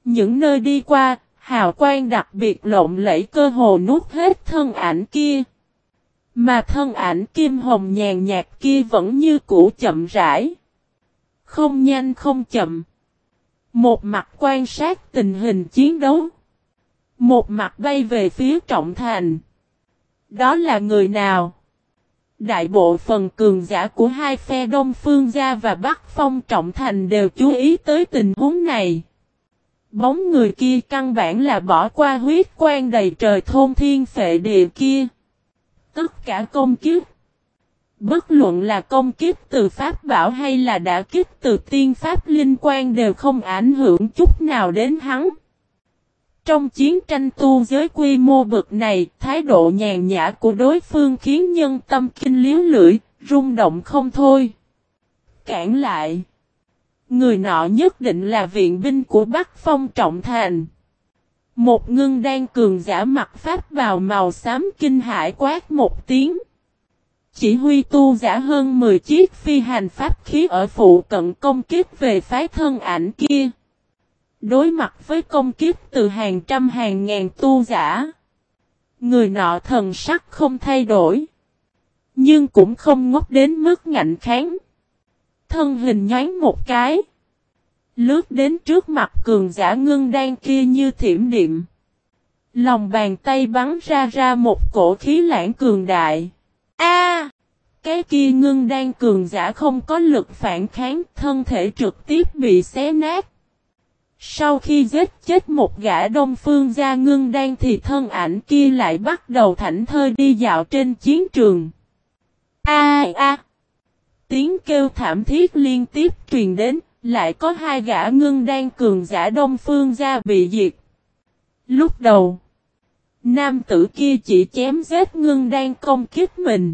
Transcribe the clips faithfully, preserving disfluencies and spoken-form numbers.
Những nơi đi qua, hào quang đặc biệt lộng lẫy cơ hồ nuốt hết thân ảnh kia. Mà thân ảnh kim hồng nhàn nhạt kia vẫn như cũ chậm rãi. Không nhanh không chậm. Một mặt quan sát tình hình chiến đấu. Một mặt bay về phía Trọng Thành. Đó là người nào? Đại bộ phần cường giả của hai phe Đông Phương Gia và Bắc Phong Trọng Thành đều chú ý tới tình huống này. Bóng người kia căn bản là bỏ qua huyết quan đầy trời thôn thiên phệ địa kia. Tất cả công kiếp, bất luận là công kiếp từ pháp bảo hay là đả kích từ tiên pháp linh quan đều không ảnh hưởng chút nào đến hắn. Trong chiến tranh tu giới quy mô bậc này, thái độ nhàn nhã của đối phương khiến nhân tâm kinh liếu lưỡi, rung động không thôi. Cản lại. Người nọ nhất định là viện binh của Bắc Phong Trọng Thành. Một ngưng đan cường giả mặc pháp bào màu xám kinh hãi quát một tiếng. Chỉ huy tu giả hơn mười chiếc phi hành pháp khí ở phụ cận công kích về phái thân ảnh kia. Đối mặt với công kích từ hàng trăm hàng ngàn tu giả. Người nọ thần sắc không thay đổi. Nhưng cũng không ngốc đến mức ngạnh kháng. Thân hình nhoáng một cái. Lướt đến trước mặt cường giả ngưng đan kia như thiểm điện. Lòng bàn tay bắn ra ra một cổ khí lãng cường đại. A! Cái kia ngưng đan cường giả không có lực phản kháng, thân thể trực tiếp bị xé nát. Sau khi giết chết một gã Đông Phương Gia ngưng đan thì thân ảnh kia lại bắt đầu thảnh thơi đi dạo trên chiến trường. A a! Tiếng kêu thảm thiết liên tiếp truyền đến, lại có hai gã ngưng đan cường giả Đông Phương Gia bị diệt. Lúc đầu, nam tử kia chỉ chém giết ngưng đan công kích mình.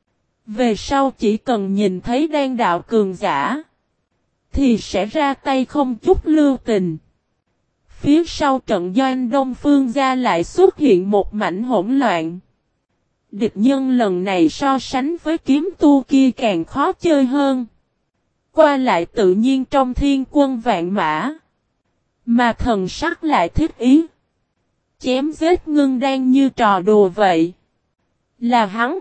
Về sau chỉ cần nhìn thấy đan đạo cường giả, thì sẽ ra tay không chút lưu tình. Phía sau trận doanh Đông Phương Gia lại xuất hiện một mảnh hỗn loạn. Địch nhân lần này so sánh với kiếm tu kia càng khó chơi hơn. Qua lại tự nhiên trong thiên quân vạn mã. Mà thần sắc lại thích ý. Chém giết ngưng đan như trò đùa vậy. Là hắn.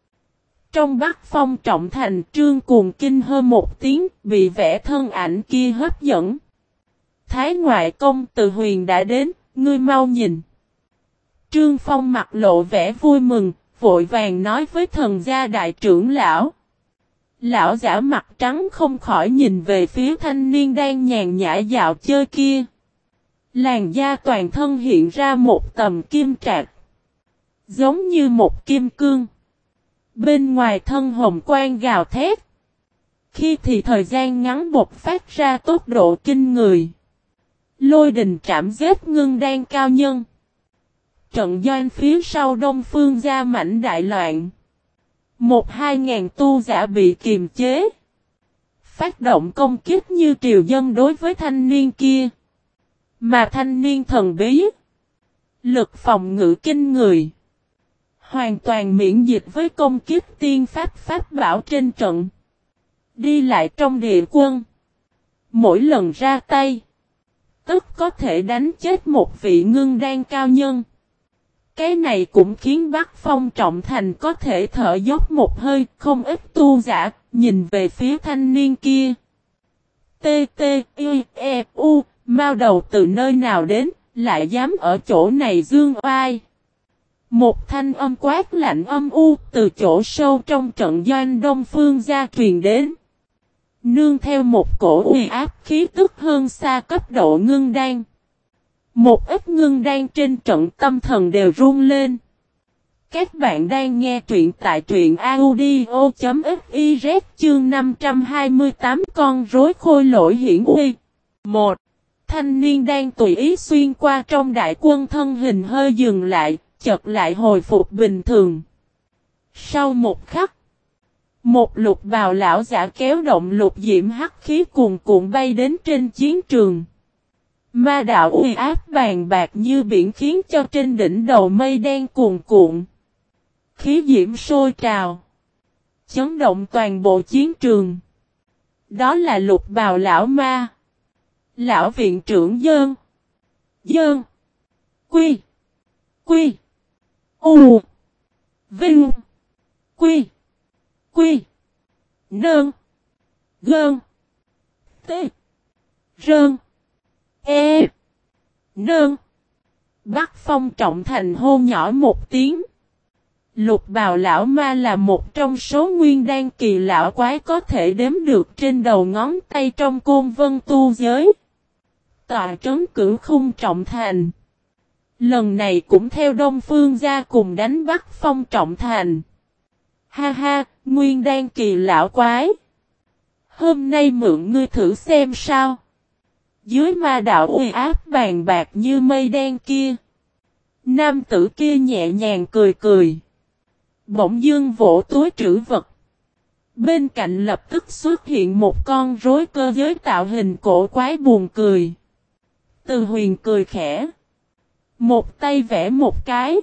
Trong Bắc Phong Trọng Thành Trương Cuồng kinh hơ một tiếng bị vẽ thân ảnh kia hấp dẫn. Thái ngoại công từ huyền đã đến, ngươi mau nhìn. Trương Phong mặt lộ vẻ vui mừng, vội vàng nói với thần gia đại trưởng lão. Lão giả mặt trắng không khỏi nhìn về phía thanh niên đang nhàn nhã dạo chơi kia. Làn da toàn thân hiện ra một tầm kim trạc. Giống như một kim cương. Bên ngoài thân hồng quang gào thét. Khi thì thời gian ngắn bộc phát ra tốc độ kinh người. Lôi đình trảm giết ngưng đan cao nhân. Trận doanh phía sau Đông Phương Gia mảnh đại loạn. Một hai ngàn tu giả bị kiềm chế. Phát động công kích như triều dân đối với thanh niên kia. Mà thanh niên thần bí. Lực phòng ngự kinh người. Hoàn toàn miễn dịch với công kích tiên pháp pháp bảo trên trận. Đi lại trong địa quân. Mỗi lần ra tay. Tức có thể đánh chết một vị ngưng đan cao nhân. Cái này cũng khiến Bắc Phong Trọng Thành có thể thở dốc một hơi, không ít tu giả, nhìn về phía thanh niên kia. T T I E U, mau đầu từ nơi nào đến, lại dám ở chỗ này dương oai. Một thanh âm quát lạnh âm u từ chỗ sâu trong trận doanh Đông Phương Gia truyền đến. Nương theo một cổ uy áp khí tức hơn xa cấp độ ngưng đan. Một ít ngưng đan trên trận tâm thần đều run lên. Các bạn đang nghe truyện tại truyện audio.fiz chương năm trăm hai mươi tám con rối khôi lỗi hiển uy. một. Thanh niên đang tùy ý xuyên qua trong đại quân thân hình hơi dừng lại, chợt lại hồi phục bình thường. Sau một khắc, một lục bào lão giả kéo động lục diễm hắc khí cuồn cuộn bay đến trên chiến trường. Ma đạo uy áp bàn bạc như biển khiến cho trên đỉnh đầu mây đen cuồn cuộn. Khí diễm sôi trào. Chấn động toàn bộ chiến trường. Đó là lục bào lão ma. Lão viện trưởng Dơn. Dơn. Quy. Quy. U. Vinh. Quy. Quy. Nơn. Gơn. T. Rơn. E. Nơn. Bắc Phong Trọng Thành hô nhỏ một tiếng. Lục bào lão ma là một trong số nguyên đan kỳ lão quái có thể đếm được trên đầu ngón tay trong côn vân tu giới. Tọa trấn cửu khung Trọng Thành. Lần này cũng theo Đông Phương gia cùng đánh Bắc Phong Trọng Thành. Ha ha, nguyên đan kỳ lão quái. Hôm nay mượn ngươi thử xem sao. Dưới ma đạo uy áp bàn bạc như mây đen kia. Nam tử kia nhẹ nhàng cười cười. Bỗng dưng vỗ túi trữ vật. Bên cạnh lập tức xuất hiện một con rối cơ giới tạo hình cổ quái buồn cười. Từ Huyền cười khẽ. Một tay vẽ một cái.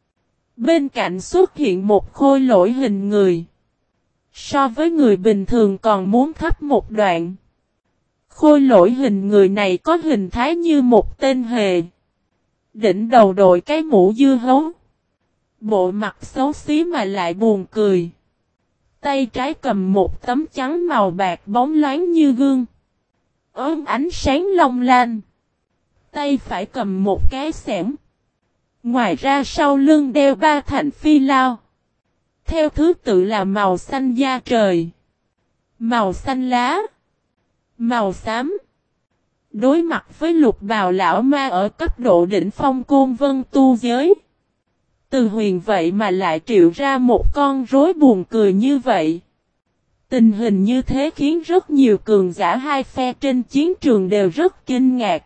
Bên cạnh xuất hiện một khôi lỗi hình người. So với người bình thường còn muốn thấp một đoạn. Khôi lỗi hình người này có hình thái như một tên hề. Đỉnh đầu đội cái mũ dưa hấu. Bộ mặt xấu xí mà lại buồn cười. Tay trái cầm một tấm trắng màu bạc bóng loáng như gương. Ốm ánh sáng long lanh. Tay phải cầm một cái xẻng. Ngoài ra sau lưng đeo ba thành phi lao. Theo thứ tự là màu xanh da trời. Màu xanh lá. Màu xám. Đối mặt với lục bào lão ma ở cấp độ đỉnh phong côn vân tu giới. Từ Huyền vậy mà lại triệu ra một con rối buồn cười như vậy. Tình hình như thế khiến rất nhiều cường giả hai phe trên chiến trường đều rất kinh ngạc.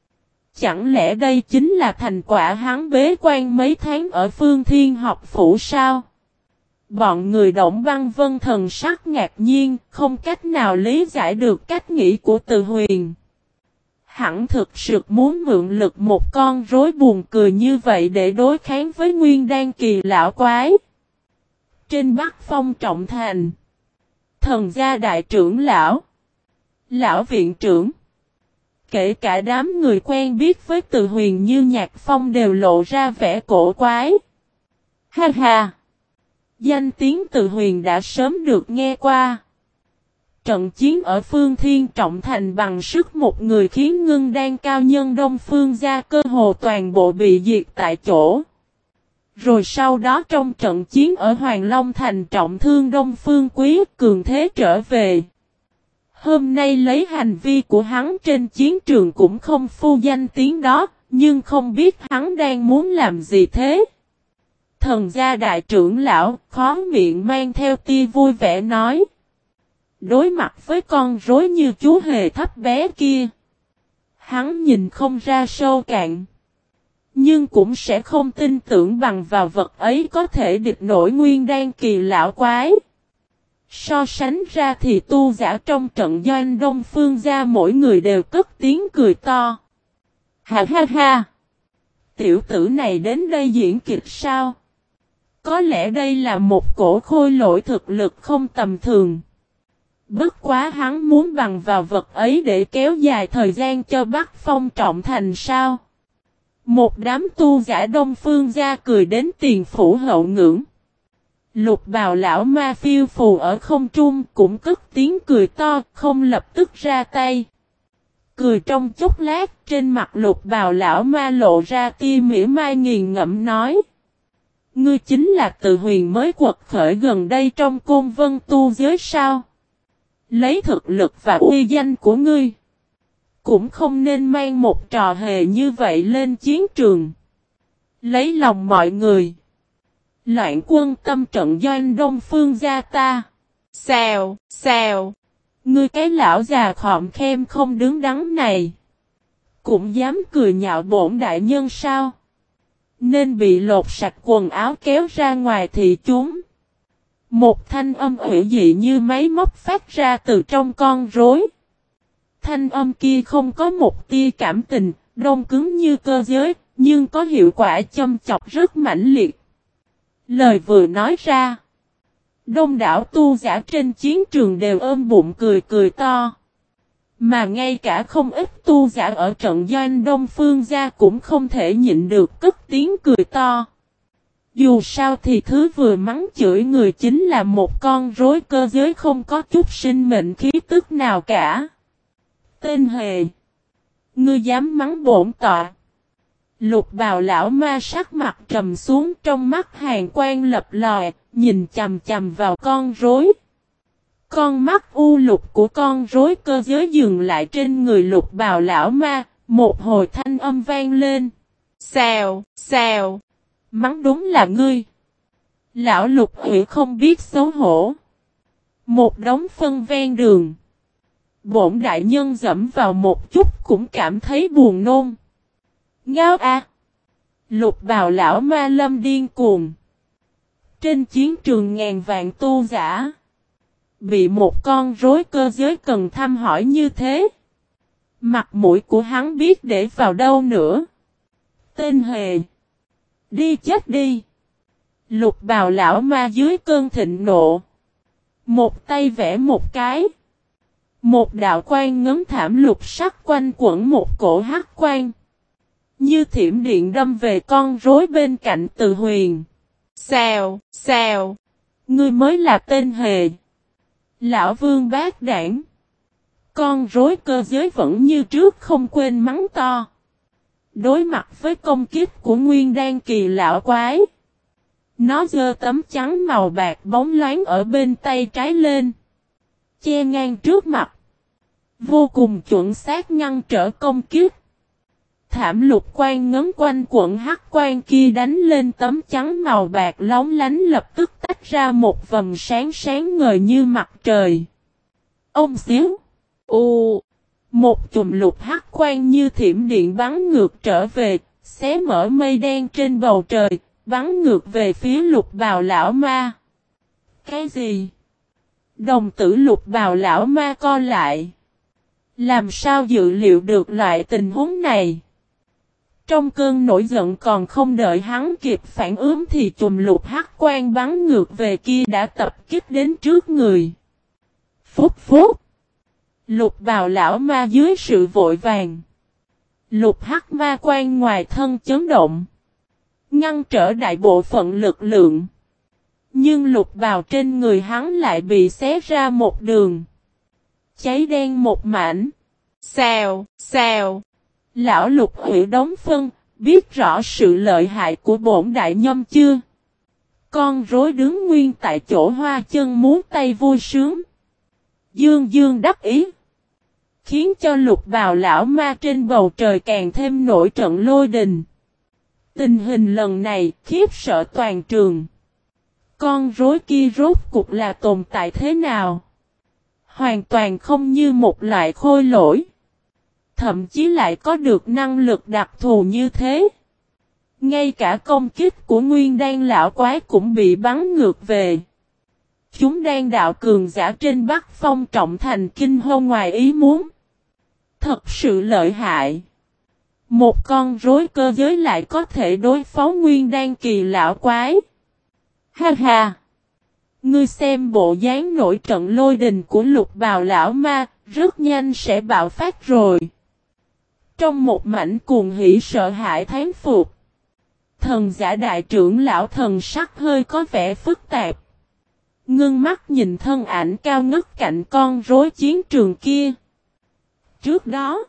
Chẳng lẽ đây chính là thành quả hắn bế quan mấy tháng ở Phương Thiên học phủ sao? Bọn người Động Băng Vân thần sắc ngạc nhiên, không cách nào lý giải được cách nghĩ của Từ Huyền. Hẳn thực sự muốn mượn lực một con rối buồn cười như vậy để đối kháng với nguyên đan kỳ lão quái. Trên Bắc Phong Trọng Thành, thần gia đại trưởng lão, lão viện trưởng, kể cả đám người quen biết với Từ Huyền như Nhạc Phong đều lộ ra vẻ cổ quái. Ha ha! Danh tiếng Từ Huyền đã sớm được nghe qua. Trận chiến ở Phương Thiên Trọng Thành bằng sức một người khiến ngưng đan cao nhân Đông Phương gia cơ hồ toàn bộ bị diệt tại chỗ. Rồi sau đó trong trận chiến ở Hoàng Long Thành trọng thương Đông Phương Quý cường thế trở về. Hôm nay lấy hành vi của hắn trên chiến trường cũng không phu danh tiếng đó, nhưng không biết hắn đang muốn làm gì thế. Thần gia đại trưởng lão khó miệng mang theo tia vui vẻ nói. Đối mặt với con rối như chú hề thấp bé kia. Hắn nhìn không ra sâu cạn. Nhưng cũng sẽ không tin tưởng bằng vào vật ấy có thể địch nổi nguyên đan kỳ lão quái. So sánh ra thì tu giả trong trận doanh Đông Phương gia mỗi người đều cất tiếng cười to. Ha ha ha! Tiểu tử này đến đây diễn kịch sao? Có lẽ đây là một cổ khôi lỗi thực lực không tầm thường. Bất quá hắn muốn bằng vào vật ấy để kéo dài thời gian cho Bắc Phong Trọng Thành sao? Một đám tu giả Đông Phương gia cười đến tiền phủ hậu ngưỡng. Lục bào lão ma phiêu phù ở không trung cũng cất tiếng cười to, không lập tức ra tay. Cười trong chốc lát, trên mặt lục bào lão ma lộ ra tia mỉa mai nghiền ngẫm nói. Ngươi chính là Từ Huyền mới quật khởi gần đây trong côn vân tu giới sao? Lấy thực lực và uy danh của ngươi, cũng không nên mang một trò hề như vậy lên chiến trường. Lấy lòng mọi người. Loạn quân tâm trận doanh Đông Phương gia ta. Xèo, xèo. Ngươi cái lão già khọm khem không đứng đắn này. Cũng dám cười nhạo bổn đại nhân sao? Nên bị lột sạch quần áo kéo ra ngoài thì chúng. Một thanh âm ủy dị như máy móc phát ra từ trong con rối. Thanh âm kia không có một tia cảm tình, đông cứng như cơ giới, nhưng có hiệu quả châm chọc rất mãnh liệt. Lời vừa nói ra, đông đảo tu giả trên chiến trường đều ôm bụng cười cười to. Mà ngay cả không ít tu giả ở trận doanh Đông Phương gia cũng không thể nhịn được cất tiếng cười to. Dù sao thì thứ vừa mắng chửi người chính là một con rối cơ giới không có chút sinh mệnh khí tức nào cả. Tên hề. Ngươi dám mắng bổn tọa. Lục bào lão ma sắc mặt trầm xuống, trong mắt hàn quang lập lòe, nhìn chằm chằm vào con rối. Con mắt u lục của con rối cơ giới dừng lại trên người lục bào lão ma, một hồi thanh âm vang lên. Xèo, xèo. Mắng đúng là ngươi. Lão lục hủy không biết xấu hổ. Một đống phân ven đường. Bổn đại nhân dẫm vào một chút cũng cảm thấy buồn nôn. Ngao a. Lục bào lão ma lâm điên cuồng. Trên chiến trường ngàn vạn tu giả. Bị một con rối cơ giới cần thăm hỏi như thế. Mặt mũi của hắn biết để vào đâu nữa. Tên hề. Đi chết đi. Lục bào lão ma dưới cơn thịnh nộ. Một tay vẽ một cái. Một đạo quang ngấn thảm lục sắc quanh quẩn một cổ hắc quang. Như thiểm điện đâm về con rối bên cạnh Từ Huyền. Xèo, xèo. Ngươi mới là tên hề. Lão vương bác đảng. Con rối cơ giới vẫn như trước không quên mắng to. Đối mặt với công kích của nguyên đan kỳ lão quái. Nó giơ tấm trắng màu bạc bóng loáng ở bên tay trái lên. Che ngang trước mặt. Vô cùng chuẩn xác ngăn trở công kích. Thảm lục quang ngấn quanh quận hắc quang kia đánh lên tấm trắng màu bạc lóng lánh lập tức tách ra một vầng sáng sáng ngời như mặt trời. Ông xíu. U. Một chùm lục hắc quang như thiểm điện bắn ngược trở về, xé mở mây đen trên bầu trời, bắn ngược về phía lục bào lão ma. Cái gì? Đồng tử lục bào lão ma co lại. Làm sao dự liệu được loại tình huống này? Trong cơn nổi giận còn không đợi hắn kịp phản ứng thì chùm lục hắc quang bắn ngược về kia đã tập kích đến trước người. Phúc phúc. Lục bào lão ma dưới sự vội vàng. Lục hắc ma quang ngoài thân chấn động. Ngăn trở đại bộ phận lực lượng. Nhưng lục bào trên người hắn lại bị xé ra một đường. Cháy đen một mảnh. Xèo, xèo. Lão lục hủy đống phân, biết rõ sự lợi hại của bổn đại nhâm chưa? Con rối đứng nguyên tại chỗ hoa chân múa tay vui sướng. Dương dương đắc ý. Khiến cho lục bào lão ma trên bầu trời càng thêm nổi trận lôi đình. Tình hình lần này khiếp sợ toàn trường. Con rối kia rốt cục là tồn tại thế nào? Hoàn toàn không như một loại khôi lỗi. Thậm chí lại có được năng lực đặc thù như thế. Ngay cả công kích của nguyên đan lão quái cũng bị bắn ngược về. Chúng đang đạo cường giả trên Bắc Phong trọng thành kinh hô ngoài ý muốn. Thật sự lợi hại. Một con rối cơ giới lại có thể đối phó nguyên đan kỳ lão quái. Ha ha. Ngươi xem bộ dáng nổi trận lôi đình của lục bào lão ma, rất nhanh sẽ bạo phát rồi. Trong một mảnh cuồng hỉ sợ hãi thán phục. Thần giả đại trưởng lão thần sắc hơi có vẻ phức tạp. Ngưng mắt nhìn thân ảnh cao ngất cạnh con rối chiến trường kia. Trước đó,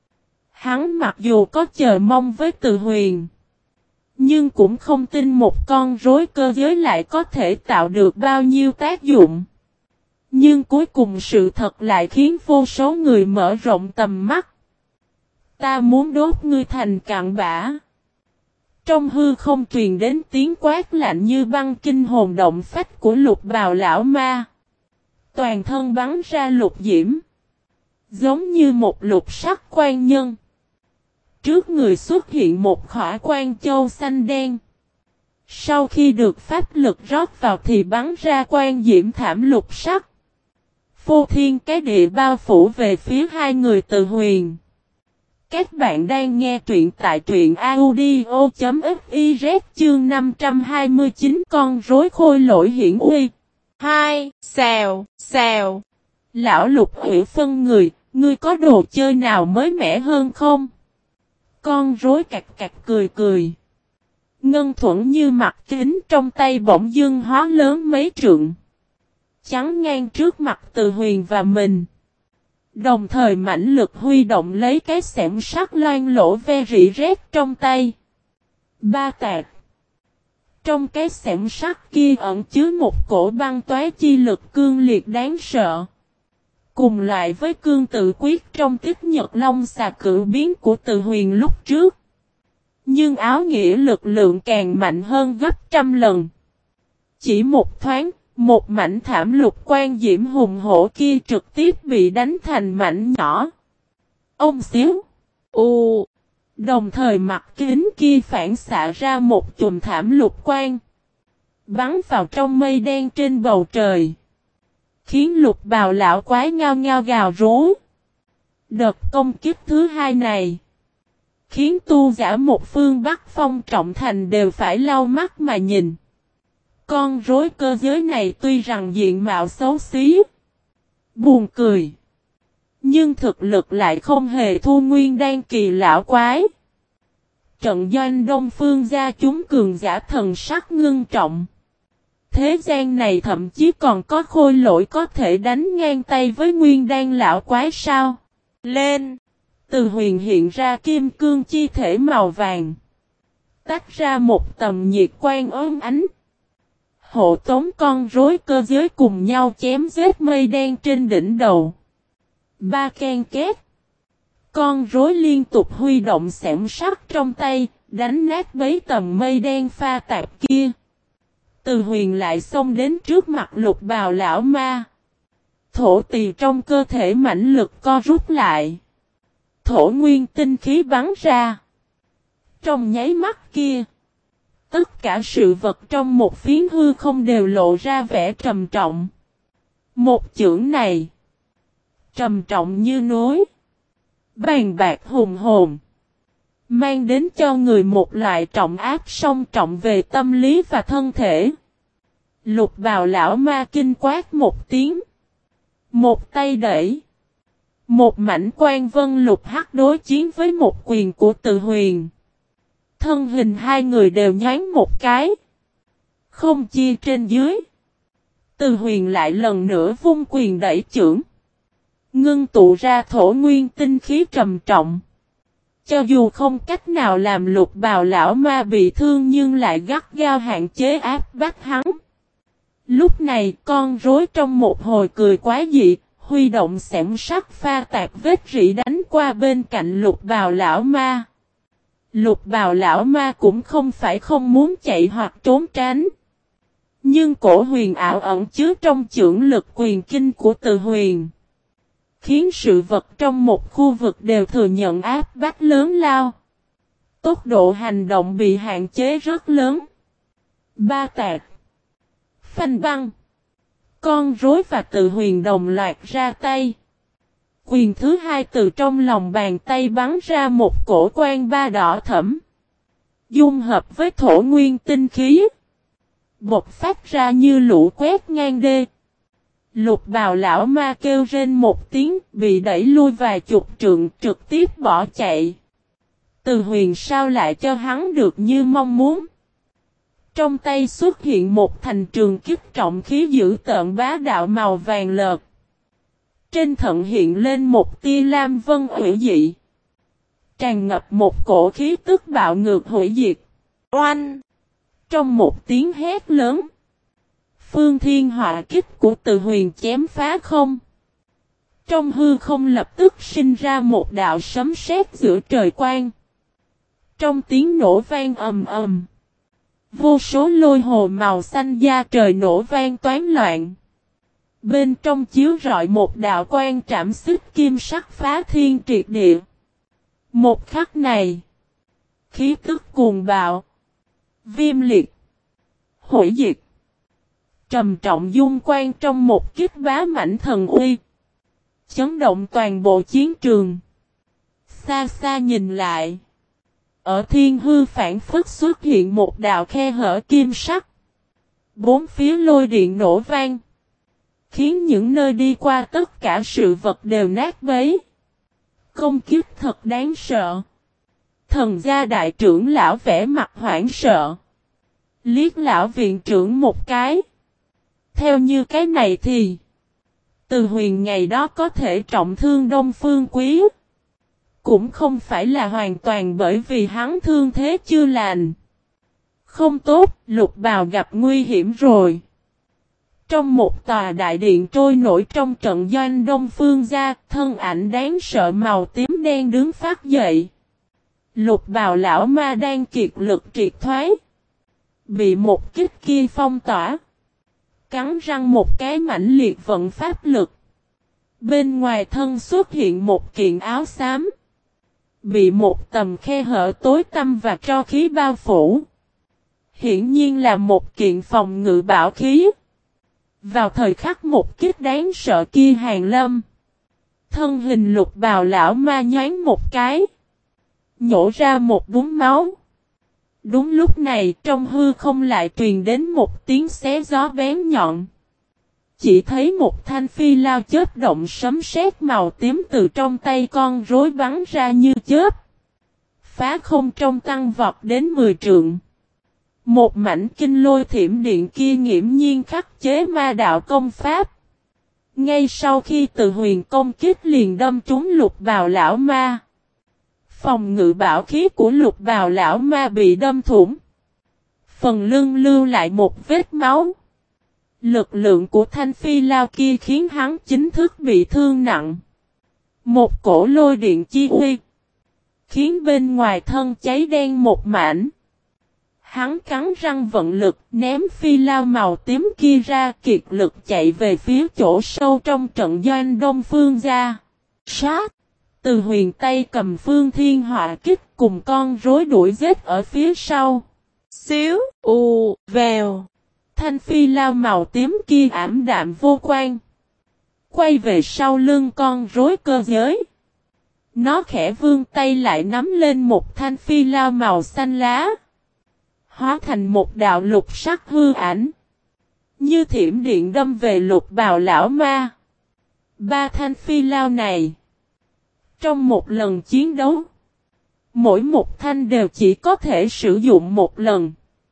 hắn mặc dù có chờ mong với Từ Huyền, nhưng cũng không tin một con rối cơ giới lại có thể tạo được bao nhiêu tác dụng. Nhưng cuối cùng sự thật lại khiến vô số người mở rộng tầm mắt. Ta muốn đốt ngươi thành cặn bã. Trong hư không truyền đến tiếng quát lạnh như băng kinh hồn động phách của lục bào lão ma. Toàn thân bắn ra lục diễm. Giống như một lục sắc quan nhân. Trước người xuất hiện một khỏa quan châu xanh đen. Sau khi được pháp lực rót vào thì bắn ra quan diễm thảm lục sắc. Phô thiên cái địa bao phủ về phía hai người Từ Huyền. Các bạn đang nghe truyện tại truyện audio.fiz chương năm trăm hai mươi chín con rối khôi lỗi hiển uy. hai. Xèo, xèo. Lão lục hủy phân người, Ngươi có đồ chơi nào mới mẻ hơn không? Con rối cạc cạc cười cười. Ngân thuẫn như mặt kính trong tay bỗng dưng hóa lớn mấy trượng. Chắn ngang trước mặt Từ Huyền và mình. Đồng thời mãnh lực huy động lấy cái xẻng sắt loang lỗ ve rỉ rét trong tay. Ba tạc. Trong cái xẻng sắt kia ẩn chứa một cổ băng toái chi lực cương liệt đáng sợ. Cùng loại với cương tự quyết trong Tích Nhật Long xà cử biến của Từ Huyền lúc trước. Nhưng áo nghĩa lực lượng càng mạnh hơn gấp trăm lần. Chỉ một thoáng, một mảnh thảm lục quan diễm hùng hổ kia trực tiếp bị đánh thành mảnh nhỏ. Ông xíu. U. Đồng thời mặt kính kia phản xạ ra một chùm thảm lục quan. Bắn vào trong mây đen trên bầu trời. Khiến lục bào lão quái ngao ngao gào rú. Đợt công kích thứ hai này. Khiến tu giả một phương Bắc Phong Trọng Thành đều phải lau mắt mà nhìn. Con rối cơ giới này tuy rằng diện mạo xấu xí. Buồn cười. Nhưng thực lực lại không hề thua nguyên đan kỳ lão quái. Trận doanh Đông Phương gia chúng cường giả thần sắc ngưng trọng. Thế gian này thậm chí còn có khôi lỗi có thể đánh ngang tay với nguyên đan lão quái sao? Lên! Từ Huyền hiện ra kim cương chi thể màu vàng. Tách ra một tầm nhiệt quang ốm ánh. Hộ tống con rối cơ giới cùng nhau chém giết mây đen trên đỉnh đầu. Ba can két. Con rối liên tục huy động xẻng sắt trong tay, đánh nát bấy tầm mây đen pha tạp kia. Từ Huyền lại xông đến trước mặt lục bào lão ma. Thổ tỳ trong cơ thể mãnh lực co rút lại. Thổ nguyên tinh khí bắn ra. Trong nháy mắt kia, tất cả sự vật trong một phiến hư không đều lộ ra vẻ trầm trọng. Một chưởng này, trầm trọng như núi, bàn bạc hùng hồn, mang đến cho người một loại trọng áp song trọng về tâm lý và thân thể. Lục bào lão ma kinh quát một tiếng. Một tay đẩy. Một mảnh quan vân lục hắc đối chiến với một quyền của Từ Huyền. Thân hình hai người đều nhoáng một cái. Không chia trên dưới. Từ Huyền lại lần nữa vung quyền đẩy chưởng. Ngưng tụ ra thổ nguyên tinh khí trầm trọng. Cho dù không cách nào làm lục bào lão ma bị thương nhưng lại gắt gao hạn chế áp bách hắn. Lúc này con rối trong một hồi cười quá dị, huy động xẻng sắt pha tạc vết rỉ đánh qua bên cạnh lục bào lão ma. Lục bào lão ma cũng không phải không muốn chạy hoặc trốn tránh. Nhưng cổ huyền ảo ẩn chứa trong chưởng lực quyền kinh của Từ Huyền. Khiến sự vật trong một khu vực đều thừa nhận áp bách lớn lao. Tốc độ hành động bị hạn chế rất lớn. Ba tạc. Phanh băng. Con rối và Từ Huyền đồng loạt ra tay. Quyền thứ hai từ trong lòng bàn tay bắn ra một cổ quan ba đỏ thẫm. Dung hợp với thổ nguyên tinh khí. Bột phát ra như lũ quét ngang đê. Lục bào lão ma kêu rên một tiếng bị đẩy lui vài chục trượng trực tiếp bỏ chạy. Từ Huyền sao lại cho hắn được như mong muốn. Trong tay xuất hiện một thành trường kích trọng khí dữ tợn bá đạo màu vàng lợt. Trên thận hiện lên một tia lam vân hủy dị. Tràn ngập một cổ khí tức bạo ngược hủy diệt. Oanh! Trong một tiếng hét lớn. Phương thiên họa kích của Từ Huyền chém phá không. Trong hư không lập tức sinh ra một đạo sấm sét giữa trời quang. Trong tiếng nổ vang ầm ầm. Vô số lôi hồ màu xanh da trời nổ vang toán loạn. Bên trong chiếu rọi một đạo quang trảm xích kim sắc phá thiên triệt địa. Một khắc này. Khí tức cuồng bạo. Viêm liệt. Hủy diệt. Trầm trọng dung quang trong một kích bá mãnh thần uy. Chấn động toàn bộ chiến trường. Xa xa nhìn lại. Ở thiên hư phản phất xuất hiện một đạo khe hở kim sắc. Bốn phía lôi điện nổ vang. khiến những nơi đi qua tất cả sự vật đều nát bấy. Công kiếp thật đáng sợ. Thần gia đại trưởng lão vẻ mặt hoảng sợ. Liếc lão viện trưởng một cái. Theo như cái này thì Từ Huyền ngày đó có thể trọng thương Đông Phương Quý. Cũng không phải là hoàn toàn bởi vì hắn thương thế chưa lành. Không tốt, Lục Bào gặp nguy hiểm rồi. Trong một tòa đại điện trôi nổi trong trận doanh Đông Phương gia, thân ảnh đáng sợ màu tím đen đứng phát dậy. Lục Bào lão ma đang kiệt lực triệt thoái. Bị một kích kia phong tỏa. Cắn răng một cái mãnh liệt vận pháp lực. Bên ngoài thân xuất hiện một kiện áo xám. Bị một tầm khe hở tối tăm và tro khí bao phủ. Hiển nhiên là một kiện phòng ngự bảo khí. Vào thời khắc một kích đáng sợ kia hàng lâm. Thân hình Lục Bào lão ma nhoáng một cái. Nhổ ra một búng máu. Đúng lúc này trong hư không lại truyền đến một tiếng xé gió bén nhọn. Chỉ thấy một thanh phi lao chớp động sấm sét màu tím từ trong tay con rối bắn ra như chớp. Phá không trong tăng vọt đến mười trượng. Một mảnh kinh lôi thiểm điện kia nghiễm nhiên khắc chế ma đạo công pháp. Ngay sau khi Từ Huyền công kích liền đâm trúng Lục Bào lão ma. Phòng ngự bảo khí của Lục Bào lão ma bị đâm thủng. Phần lưng lưu lại một vết máu. Lực lượng của thanh phi lao kia khiến hắn chính thức bị thương nặng. Một cổ lôi điện chi uy. Khiến bên ngoài thân cháy đen một mảnh. Hắn cắn răng vận lực ném phi lao màu tím kia ra kiệt lực chạy về phía chỗ sâu trong trận doanh Đông Phương gia. Sát! Từ Huyền tay cầm Phương Thiên Họa kích cùng con rối đuổi giết ở phía sau. Xíu, u, vèo. Thanh phi lao màu tím kia ảm đạm vô quan. Quay về sau lưng con rối cơ giới. Nó khẽ vươn tay lại nắm lên một thanh phi lao màu xanh lá. Hóa thành một đạo lục sắc hư ảnh. Như thiểm điện đâm về Lục Bào lão ma. Ba thanh phi lao này. Trong một lần chiến đấu. Mỗi một thanh đều chỉ có thể sử dụng một lần.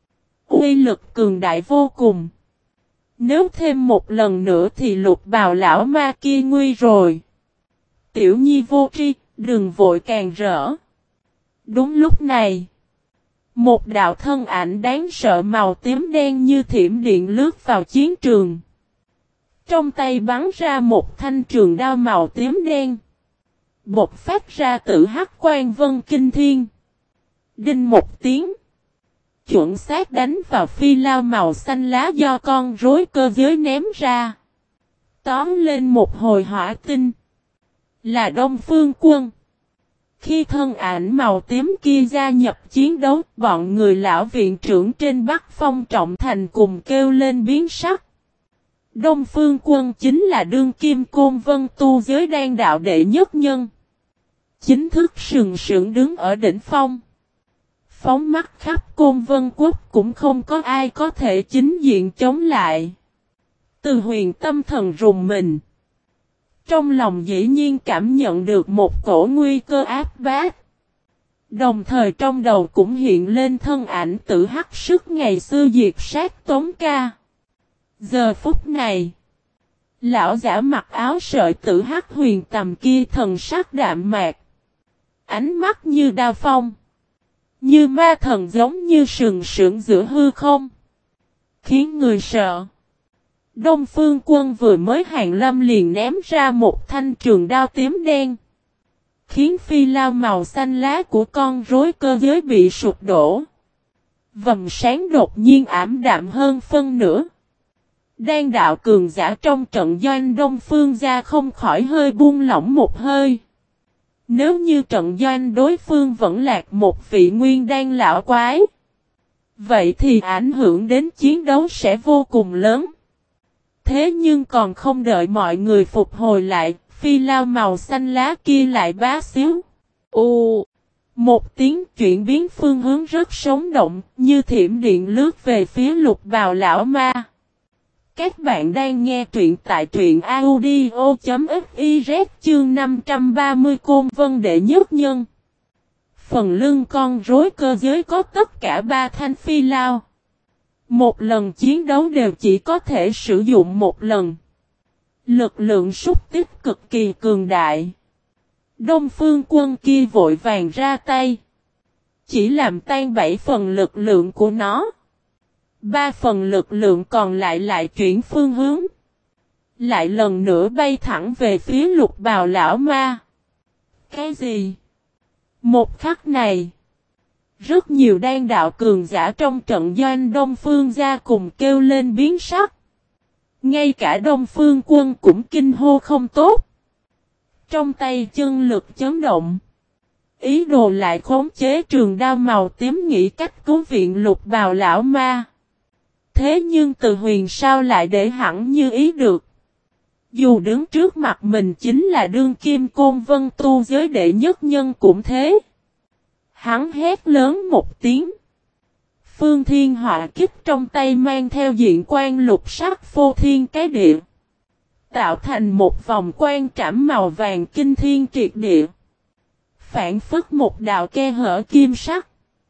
Uy lực cường đại vô cùng. Nếu thêm một lần nữa thì Lục Bào lão ma kia nguy rồi. Tiểu Nhi vô tri, đừng vội càng rỡ. Đúng lúc này. Một đạo thân ảnh đáng sợ màu tím đen như thiểm điện lướt vào chiến trường. Trong tay bắn ra một thanh trường đao màu tím đen. Bột phát ra tự hắc quan vân kinh thiên. Đinh một tiếng. Chuẩn xác đánh vào phi lao màu xanh lá do con rối cơ giới ném ra. Tóm lên một hồi hỏa tinh. Là Đông Phương Quân. Khi thân ảnh màu tím kia gia nhập chiến đấu, bọn người lão viện trưởng trên Bắc Phong Trọng Thành cùng kêu lên biến sắc. Đông Phương Quân chính là đương kim Côn Vân tu giới đan đạo đệ nhất nhân. Chính thức sừng sững đứng ở đỉnh phong. Phóng mắt khắp Côn Vân Quốc cũng không có ai có thể chính diện chống lại. Từ Huyền tâm thần rùng mình. Trong lòng dĩ nhiên cảm nhận được một cổ nguy cơ áp bách. Đồng thời trong đầu cũng hiện lên thân ảnh tự hắc sức ngày xưa diệt sát Tống Ca. Giờ phút này, lão giả mặc áo sợi tử hắc huyền tầm kia thần sắc đạm mạc. Ánh mắt như đao phong. Như ma thần giống như sừng sững giữa hư không. Khiến người sợ. Đông Phương Quân vừa mới hàng lâm liền ném ra một thanh trường đao tím đen. Khiến phi lao màu xanh lá của con rối cơ giới bị sụp đổ. Vầng sáng đột nhiên ảm đạm hơn phân nửa. Đan đạo cường giả trong trận doanh Đông Phương gia không khỏi hơi buông lỏng một hơi. Nếu như trận doanh đối phương vẫn lạc một vị nguyên đan lão quái. Vậy thì ảnh hưởng đến chiến đấu sẽ vô cùng lớn. Thế nhưng còn không đợi mọi người phục hồi lại, phi lao màu xanh lá kia lại bá xíu. Ù! Một tiếng chuyển biến phương hướng rất sống động, như thiểm điện lướt về phía Lục Bào lão ma. Các bạn đang nghe truyện tại truyện audio.fiz chương năm trăm ba mươi Côn Vân đệ nhất nhân. Phần lưng con rối cơ giới có tất cả ba thanh phi lao. Một lần chiến đấu đều chỉ có thể sử dụng một lần. Lực lượng xúc tích cực kỳ cường đại. Đông Phương Quân kia vội vàng ra tay. Chỉ làm tan bảy phần lực lượng của nó. Ba phần lực lượng còn lại lại chuyển phương hướng. Lại lần nữa bay thẳng về phía Lục Bào lão ma. Cái gì? Một khắc này. Rất nhiều đan đạo cường giả trong trận doanh Đông Phương gia cùng kêu lên biến sắc. Ngay cả Đông Phương Quân cũng kinh hô không tốt. Trong tay chân lực chấn động. Ý đồ lại khống chế trường đao màu tím nghĩ cách cứu viện Lục Bào lão ma. Thế nhưng Từ Huyền sao lại để hẳn như ý được. Dù đứng trước mặt mình chính là đương kim Côn Vân tu giới đệ nhất nhân cũng thế. Hắn hét lớn một tiếng. Phương Thiên Họa kích trong tay mang theo diện quan lục sắc phô thiên cái địa. Tạo thành một vòng quan trảm màu vàng kinh thiên triệt địa. Phản phất một đạo khe hở kim sắc.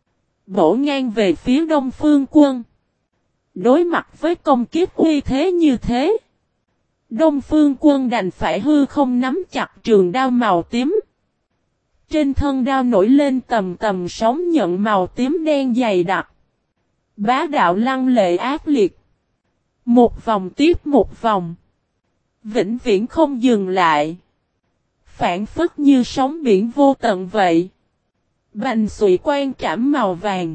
Bổ ngang về phía Đông Phương Quân. Đối mặt với công kiếp uy thế như thế. Đông Phương Quân đành phải hư không nắm chặt trường đao màu tím. Trên thân đao nổi lên tầm tầm sóng nhận màu tím đen dày đặc. Bá đạo lăng lệ ác liệt. Một vòng tiếp một vòng. Vĩnh viễn không dừng lại. Phản phất như sóng biển vô tận vậy. Bành xụy quan trảm màu vàng.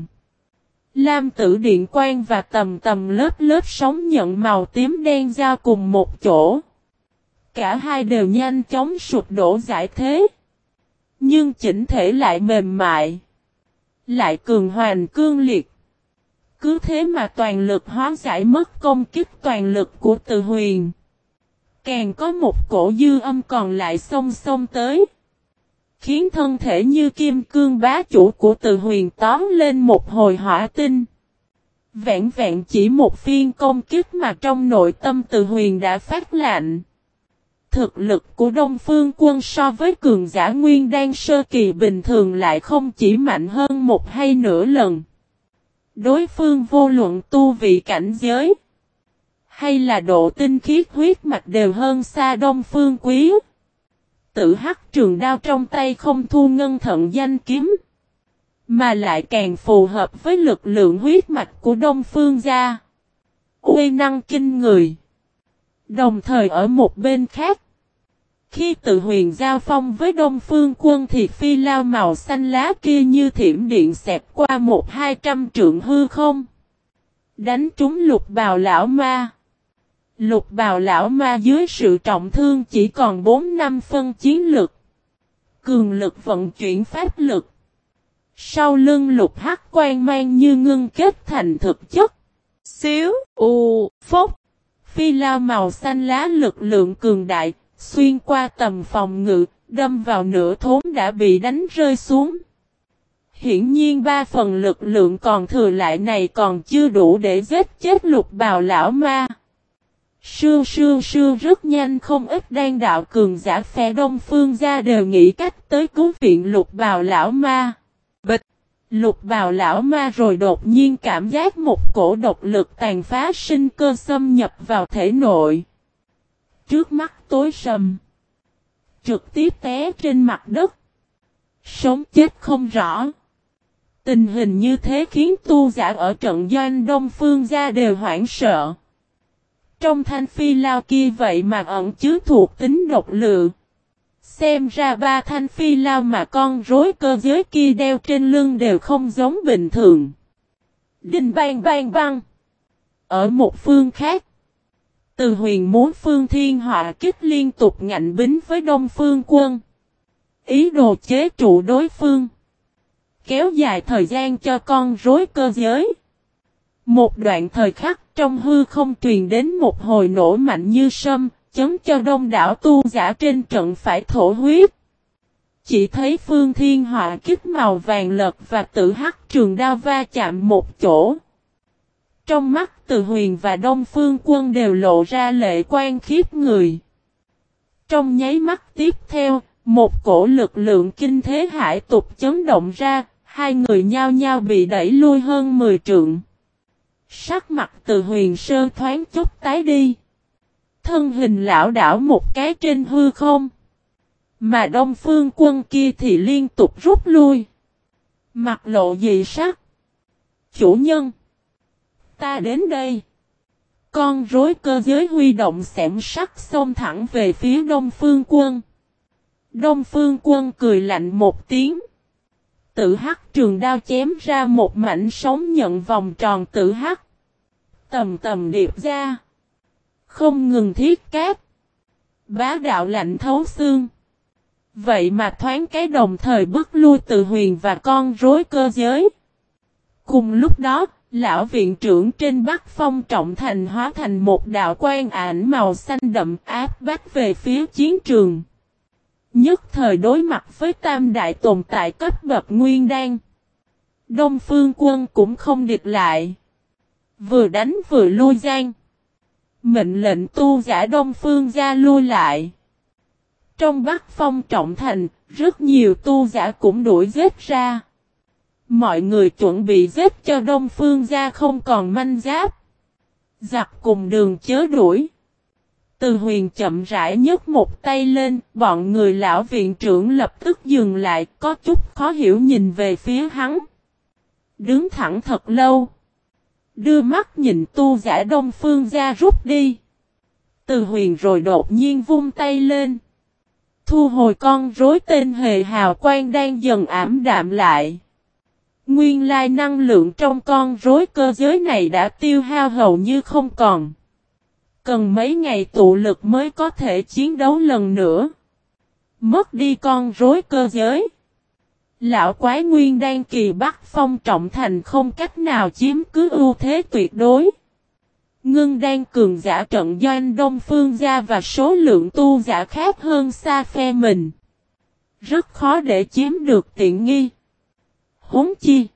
Lam tử điện quang và tầm tầm lớp lớp sóng nhận màu tím đen giao cùng một chỗ. Cả hai đều nhanh chóng sụp đổ giải thế. Nhưng chỉnh thể lại mềm mại. Lại cường hoành cương liệt. Cứ thế mà toàn lực hóa giải mất công kích toàn lực của Từ Huyền. Càng có một cổ dư âm còn lại xông xông tới. Khiến thân thể như kim cương bá chủ của Từ Huyền tóm lên một hồi hỏa tinh. Vẹn vẹn chỉ một phiên công kích mà trong nội tâm Từ Huyền đã phát lạnh. Thực lực của Đông Phương Quân so với cường giả nguyên đan sơ kỳ bình thường lại không chỉ mạnh hơn một hay nửa lần. Đối phương vô luận tu vị cảnh giới. Hay là độ tinh khiết huyết mạch đều hơn xa Đông Phương Quý. Tự hắc trường đao trong tay không thu ngân thận danh kiếm. Mà lại càng phù hợp với lực lượng huyết mạch của Đông Phương gia. Uy năng kinh người. Đồng thời ở một bên khác. Khi Từ Huyền giao phong với Đông Phương Quân thì phi lao màu xanh lá kia như thiểm điện xẹt qua một hai trăm trượng hư không. Đánh trúng Lục Bào lão ma. Lục Bào lão ma dưới sự trọng thương chỉ còn bốn năm phân chiến lực. Cường lực vận chuyển pháp lực. Sau lưng Lục hắc quan mang như ngưng kết thành thực chất. Xíu, u, phốc. Phi lao màu xanh lá lực lượng cường đại, xuyên qua tầm phòng ngự, đâm vào nửa thốn đã bị đánh rơi xuống. Hiển nhiên ba phần lực lượng còn thừa lại này còn chưa đủ để giết chết Lục Bào lão ma. Sưu sưu sưu rất nhanh không ít đan đạo cường giả phe Đông Phương gia đều nghĩ cách tới cứu viện Lục Bào lão ma. Bịch! Lục Bào lão ma rồi đột nhiên cảm giác một cổ độc lực tàn phá sinh cơ xâm nhập vào thể nội. Trước mắt tối sầm. Trực tiếp té trên mặt đất. Sống chết không rõ. Tình hình như thế khiến tu giả ở trận doanh Đông Phương gia đều hoảng sợ. Trong thanh phi lao kia vậy mà ẩn chứa thuộc tính độc lự. Xem ra ba thanh phi lao mà con rối cơ giới kia đeo trên lưng đều không giống bình thường. Đinh bang bang bang. Ở một phương khác. Từ Huyền muốn Phương Thiên Họa kích liên tục ngạnh bính với Đông Phương Quân. Ý đồ chế trụ đối phương. Kéo dài thời gian cho con rối cơ giới. Một đoạn thời khắc trong hư không truyền đến một hồi nổ mạnh như sâm, chấn cho đông đảo tu giả trên trận phải thổ huyết. Chỉ thấy Phương Thiên Họa kích màu vàng lật và tự hắc trường đao va chạm một chỗ. Trong mắt Từ Huyền và Đông Phương Quân đều lộ ra lệ quan khiếp người. Trong nháy mắt tiếp theo, một cổ lực lượng kinh thế hải tục chấn động ra, hai người nhao nhao bị đẩy lui hơn mười trượng. Sắc mặt Từ Huyền sơ thoáng chút tái đi. Thân hình lão đảo một cái trên hư không. Mà Đông Phương Quân kia thì liên tục rút lui. Mặt lộ dị sắc. Chủ nhân. Ta đến đây. Con rối cơ giới huy động xẻm sắc xông thẳng về phía Đông Phương Quân. Đông Phương Quân cười lạnh một tiếng. Tự hắc trường đao chém ra một mảnh sóng nhận vòng tròn tự hắc. Tầm tầm điệp ra. Không ngừng thiết cát. Bá đạo lạnh thấu xương. Vậy mà thoáng cái đồng thời bức lui Từ Huyền và con rối cơ giới. Cùng lúc đó, lão viện trưởng trên Bắc Phong Trọng Thành hóa thành một đạo quang ảnh màu xanh đậm áp bách về phía chiến trường. Nhất thời đối mặt với tam đại tồn tại cấp bậc nguyên đan. Đông Phương Quân cũng không địch lại. Vừa đánh vừa lui gian. Mệnh lệnh tu giả Đông Phương gia lui lại. Trong Bắc Phong Trọng Thành, rất nhiều tu giả cũng đuổi giết ra. Mọi người chuẩn bị giết cho Đông Phương gia không còn manh giáp. Giặc cùng đường chớ đuổi. Từ Huyền chậm rãi nhấc một tay lên, bọn người lão viện trưởng lập tức dừng lại, có chút khó hiểu nhìn về phía hắn. Đứng thẳng thật lâu. Đưa mắt nhìn tu giả Đông Phương gia rút đi. Từ Huyền rồi đột nhiên vung tay lên. Thu hồi con rối tên hề hào quang đang dần ảm đạm lại. Nguyên lai năng lượng trong con rối cơ giới này đã tiêu hao hầu như không còn. Cần mấy ngày tụ lực mới có thể chiến đấu lần nữa. Mất đi con rối cơ giới. Lão quái nguyên đan kỳ Bắc Phong Trọng Thành không cách nào chiếm cứ ưu thế tuyệt đối. Ngưng đan cường giả trận doanh Đông Phương gia và số lượng tu giả khác hơn xa phe mình. Rất khó để chiếm được tiện nghi. Huống chi.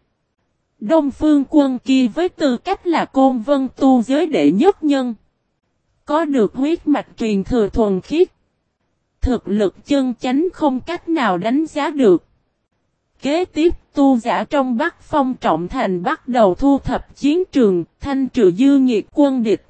Đông Phương Quân kia với tư cách là Côn Vân tu giới đệ nhất nhân. Có được huyết mạch truyền thừa thuần khiết. Thực lực chân chánh không cách nào đánh giá được. Kế tiếp tu giả trong Bắc Phong Trọng Thành bắt đầu thu thập chiến trường, thanh trừ dư nghiệt quân địch.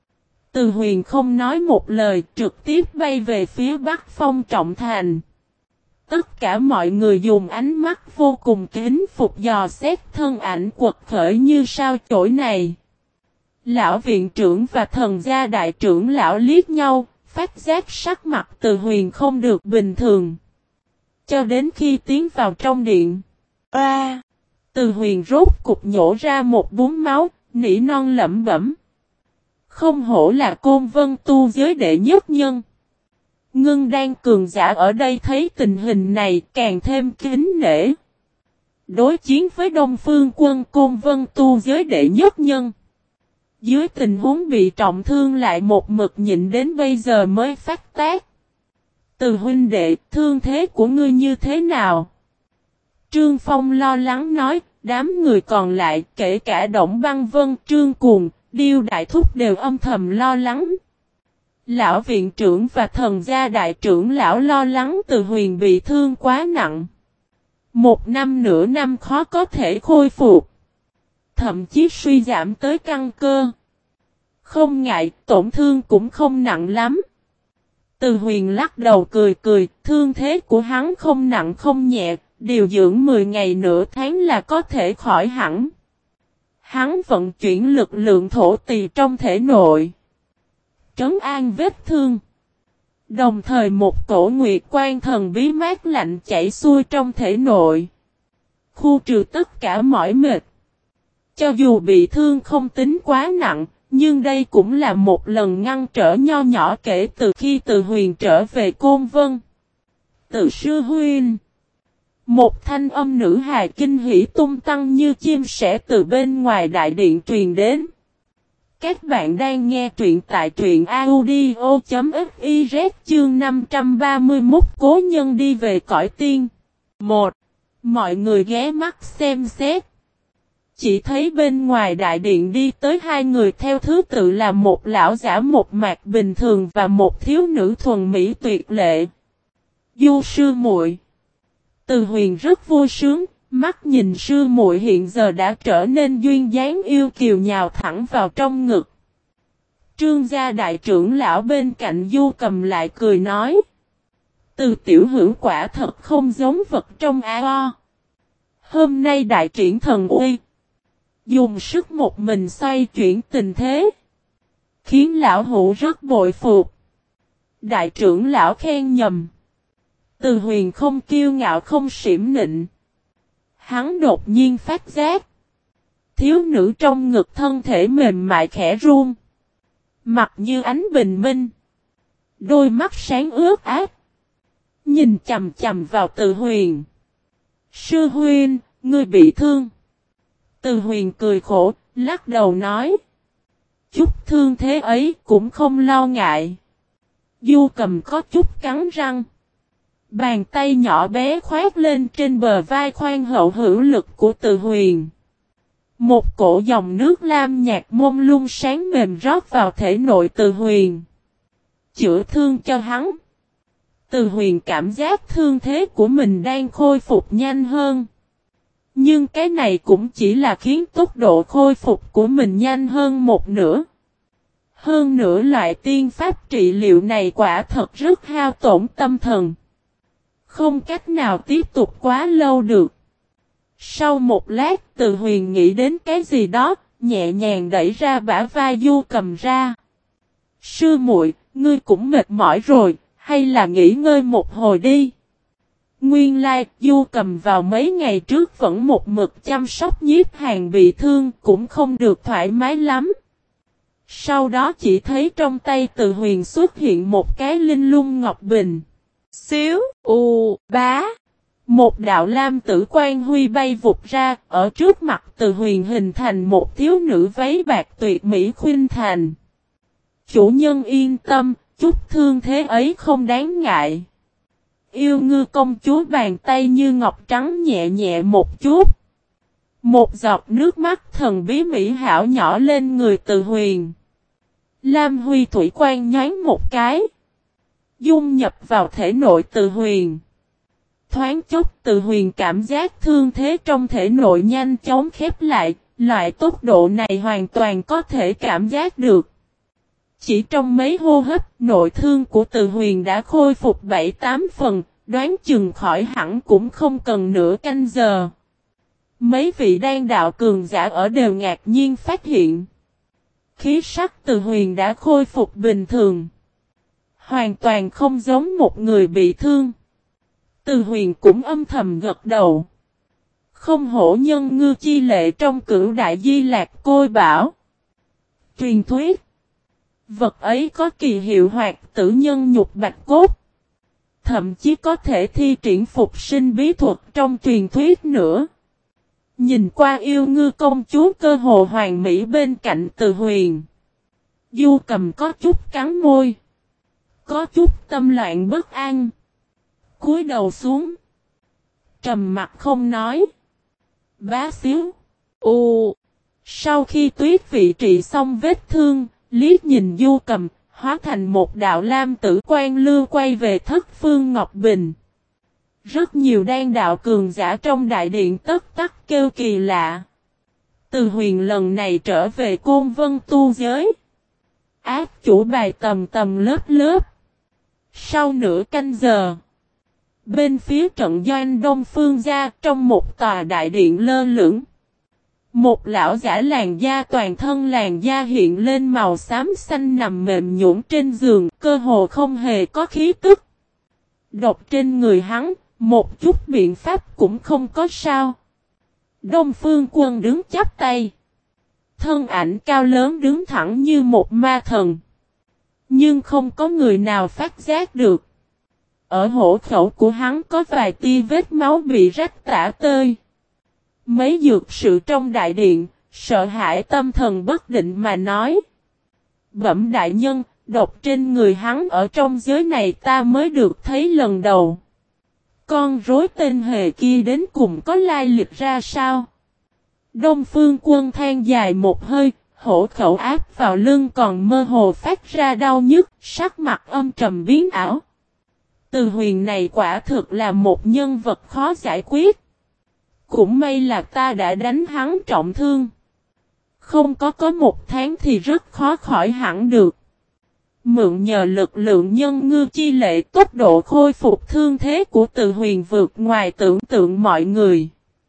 Từ Huyền không nói một lời trực tiếp bay về phía Bắc Phong Trọng Thành. Tất cả mọi người dùng ánh mắt vô cùng kính phục dò xét thân ảnh quật khởi như sao chổi này. Lão viện trưởng và thần gia đại trưởng lão liếc nhau, phát giác sắc mặt Từ Huyền không được bình thường. Cho đến khi tiến vào trong điện. A! À, Từ Huyền rốt cục nhổ ra một búng máu, nỉ non lẩm bẩm. Không hổ là Côn Vân tu giới đệ nhất nhân. Ngưng đan cường giả ở đây thấy tình hình này càng thêm kính nể. Đối chiến với Đông Phương Quân Côn Vân tu giới đệ nhất nhân. Dưới tình huống bị trọng thương lại một mực nhịn đến bây giờ mới phát tác. Từ huynh đệ, thương thế của ngươi như thế nào? Trương Phong lo lắng nói, đám người còn lại kể cả Động Băng Vân, Trương Cuồng, Điêu Đại Thúc đều âm thầm lo lắng. Lão viện trưởng và thần gia đại trưởng lão lo lắng Từ Huyền bị thương quá nặng. Một năm nửa năm khó có thể khôi phục. Thậm chí suy giảm tới căn cơ. Không ngại, tổn thương cũng không nặng lắm. Từ Huyền lắc đầu cười cười, thương thế của hắn không nặng không nhẹ, điều dưỡng mười ngày nửa tháng là có thể khỏi hẳn. Hắn vận chuyển lực lượng thổ tỳ trong thể nội. Trấn an vết thương. Đồng thời một cổ nguyệt quan thần bí mát lạnh chảy xuôi trong thể nội. Khu trừ tất cả mỏi mệt. Cho dù bị thương không tính quá nặng, nhưng đây cũng là một lần ngăn trở nho nhỏ kể từ khi Từ Huyền trở về Côn Vân. Từ sư huynh. Một thanh âm nữ hài kinh hỉ tung tăng như chim sẻ từ bên ngoài đại điện truyền đến. Các bạn đang nghe truyện tại truyện audio.fiz chương năm trăm ba mươi mốt cố nhân đi về cõi tiên. một. Mọi người ghé mắt xem xét. chỉ thấy bên ngoài đại điện đi tới hai người theo thứ tự là một lão giả một mặt bình thường và một thiếu nữ thuần mỹ tuyệt lệ. Du sư muội. Từ Huyền rất vui sướng, mắt nhìn sư muội hiện giờ đã trở nên duyên dáng yêu kiều nhào thẳng vào trong ngực. Trương gia đại trưởng lão bên cạnh Du Cầm lại cười nói. Từ tiểu hữu quả thật không giống vật trong ao. Hôm nay đại triển thần uy. Dùng sức một mình xoay chuyển tình thế. Khiến lão hữu rất bội phục. Đại trưởng lão khen nhầm. Từ Huyền không kiêu ngạo không xỉm nịnh. Hắn đột nhiên phát giác. Thiếu nữ trong ngực thân thể mềm mại khẽ run. Mặt như ánh bình minh. Đôi mắt sáng ướt át. Nhìn chầm chầm vào Từ Huyền. Sư huynh, ngươi bị thương. Từ Huyền cười khổ, lắc đầu nói. Chút thương thế ấy cũng không lo ngại. Du Cầm có chút cắn răng. Bàn tay nhỏ bé khoét lên trên bờ vai khoan hậu hữu lực của Từ Huyền. Một cổ dòng nước lam nhạt mông lung sáng mềm rót vào thể nội Từ Huyền. Chữa thương cho hắn. Từ Huyền cảm giác thương thế của mình đang khôi phục nhanh hơn. Nhưng cái này cũng chỉ là khiến tốc độ khôi phục của mình nhanh hơn một nửa. Hơn nữa loại tiên pháp trị liệu này quả thật rất hao tổn tâm thần. Không cách nào tiếp tục quá lâu được. Sau một lát Từ Huyền nghĩ đến cái gì đó, nhẹ nhàng đẩy ra bả vai Du Cầm ra. Sư muội, ngươi cũng mệt mỏi rồi, hay là nghỉ ngơi một hồi đi. Nguyên lai, Du Cầm vào mấy ngày trước vẫn một mực chăm sóc Nhiếp Hàn bị thương cũng không được thoải mái lắm. Sau đó chỉ thấy trong tay Từ Huyền xuất hiện một cái linh lung ngọc bình. Xíu, u, bá. Một đạo lam tử quan huy bay vụt ra, ở trước mặt Từ Huyền hình thành một thiếu nữ váy bạc tuyệt mỹ khuynh thành. Chủ nhân yên tâm, chút thương thế ấy không đáng ngại. Yêu ngư công chúa bàn tay như ngọc trắng nhẹ nhẹ một chút. Một giọt nước mắt thần bí mỹ hảo nhỏ lên người Từ Huyền. Lam huy thủy quan nhoáng một cái. Dung nhập vào thể nội Từ Huyền. Thoáng chốc Từ Huyền cảm giác thương thế trong thể nội nhanh chóng khép lại. Loại tốc độ này hoàn toàn có thể cảm giác được. Chỉ trong mấy hô hấp, nội thương của Từ Huyền đã khôi phục bảy tám phần, đoán chừng khỏi hẳn cũng không cần nửa canh giờ. Mấy vị đan đạo cường giả ở đều ngạc nhiên phát hiện. Khí sắc Từ Huyền đã khôi phục bình thường. Hoàn toàn không giống một người bị thương. Từ Huyền cũng âm thầm gật đầu. Không hổ nhân ngư chi lệ trong cửu đại di lạc côi bảo. Truyền thuyết. Vật ấy có kỳ hiệu hoạt tử nhân nhục bạch cốt. Thậm chí có thể thi triển phục sinh bí thuật trong truyền thuyết nữa. Nhìn qua yêu ngư công chúa cơ hồ hoàng mỹ bên cạnh Từ Huyền. Du Cầm có chút cắn môi. Có chút tâm loạn bất an. Cúi đầu xuống. Trầm mặt không nói. Bá xíu. U. Sau khi tuyết vị trị xong vết thương, liếc nhìn Du Cầm, hóa thành một đạo lam tử quan lưu quay về Thất Phương Ngọc Bình. Rất nhiều đan đạo cường giả trong đại điện tất tắc kêu kỳ lạ. Từ Huyền lần này trở về Côn Vân tu giới. Ác chủ bài tầm tầm lớp lớp. Sau nửa canh giờ, bên phía trận doanh Đông Phương gia trong một tòa đại điện lơ lửng. Một lão giả làn da toàn thân làn da hiện lên màu xám xanh nằm mềm nhũn trên giường, cơ hồ không hề có khí tức. Độc trên người hắn, một chút biện pháp cũng không có sao. Đông Phương Quân đứng chắp tay. Thân ảnh cao lớn đứng thẳng như một ma thần. Nhưng không có người nào phát giác được. Ở hổ khẩu của hắn có vài tia vết máu bị rách tả tơi. Mấy dược sự trong đại điện, sợ hãi tâm thần bất định mà nói. Bẩm đại nhân, độc trên người hắn ở trong giới này ta mới được thấy lần đầu. Con rối tên hề kia đến cùng có lai lịch ra sao? Đông Phương Quân than dài một hơi, hổ khẩu áp vào lưng còn mơ hồ phát ra đau nhức, sắc mặt âm trầm biến ảo. Từ Huyền này quả thực là một nhân vật khó giải quyết. Cũng may là ta đã đánh hắn trọng thương. Không có có một tháng thì rất khó khỏi hẳn được. Mượn nhờ lực lượng nhân ngư chi lệ, tốc độ khôi phục thương thế của Từ Huyền vượt ngoài tưởng tượng mọi người.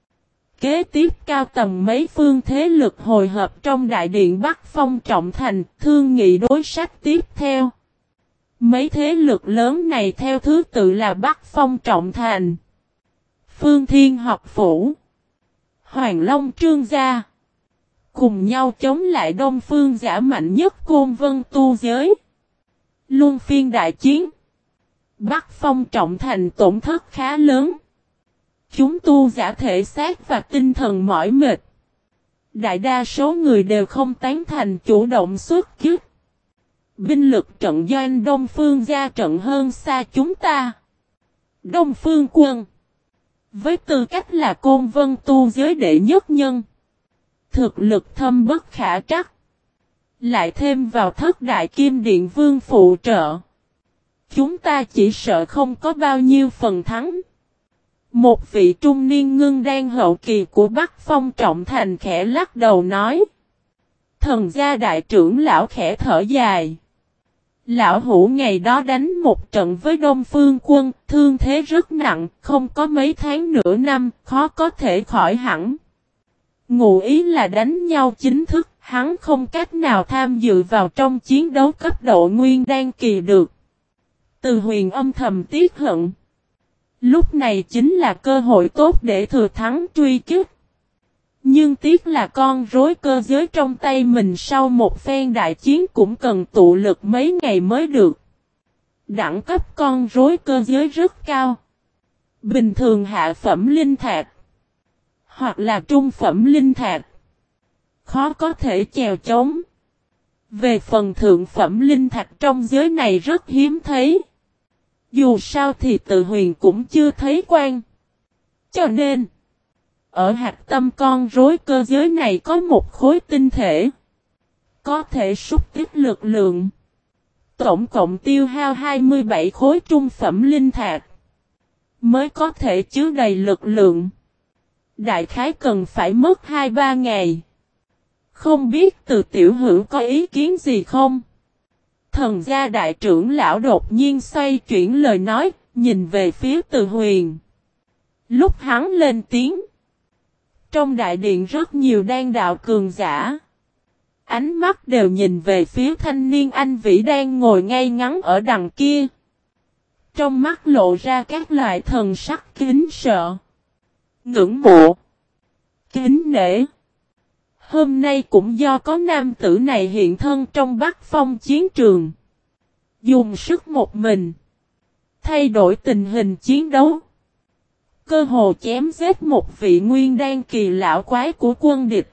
Kế tiếp cao tầm mấy phương thế lực hồi hợp trong đại điện Bắc Phong Trọng Thành, thương nghị đối sách tiếp theo. Mấy thế lực lớn này theo thứ tự là Bắc Phong Trọng Thành, Phương Thiên Học Phủ, Hoàng Long Trương Gia, cùng nhau chống lại Đông Phương giả mạnh nhất Côn Vân tu giới. Luân phiên đại chiến, Bắc Phong Trọng Thành tổn thất khá lớn. Chúng tu giả thể xác và tinh thần mỏi mệt. Đại đa số người đều không tán thành chủ động xuất kích. Binh lực trận doanh Đông Phương gia trận hơn xa chúng ta. Đông Phương Quân, với tư cách là Côn Vân tu giới đệ nhất nhân, thực lực thâm bất khả trắc. Lại thêm vào thất đại kim điện vương phụ trợ, chúng ta chỉ sợ không có bao nhiêu phần thắng. Một vị trung niên ngưng đan hậu kỳ của Bắc Phong Trọng Thành khẽ lắc đầu nói. Thần gia đại trưởng lão khẽ thở dài. Lão hủ ngày đó đánh một trận với Đông Phương Quân, thương thế rất nặng, không có mấy tháng nửa năm, khó có thể khỏi hẳn. Ngụ ý là đánh nhau chính thức, hắn không cách nào tham dự vào trong chiến đấu cấp độ nguyên đan kỳ được. Từ Huyền âm thầm tiếc hận. Lúc này chính là cơ hội tốt để thừa thắng truy kích. Nhưng tiếc là con rối cơ giới trong tay mình sau một phen đại chiến cũng cần tụ lực mấy ngày mới được. Đẳng cấp con rối cơ giới rất cao. Bình thường hạ phẩm linh thạch, hoặc là trung phẩm linh thạch, khó có thể chèo chống. Về phần thượng phẩm linh thạch trong giới này rất hiếm thấy. Dù sao thì Từ Huyền cũng chưa thấy quan. Cho nên, ở hạt tâm con rối cơ giới này có một khối tinh thể, có thể xúc tích lực lượng. Tổng cộng tiêu hao hai mươi bảy khối trung phẩm linh thạch, mới có thể chứa đầy lực lượng. Đại khái cần phải mất hai ba ngày. Không biết Từ tiểu hữu có ý kiến gì không? Thần gia đại trưởng lão đột nhiên xoay chuyển lời nói, nhìn về phía Từ Huyền. Lúc hắn lên tiếng, trong đại điện rất nhiều đan đạo cường giả. Ánh mắt đều nhìn về phía thanh niên anh vĩ đang ngồi ngay ngắn ở đằng kia. Trong mắt lộ ra các loại thần sắc kính sợ, ngưỡng mộ, kính nể. Hôm nay cũng do có nam tử này hiện thân trong Bắc Phong chiến trường, dùng sức một mình, thay đổi tình hình chiến đấu. Cơ hồ chém giết một vị nguyên đan kỳ lão quái của quân địch.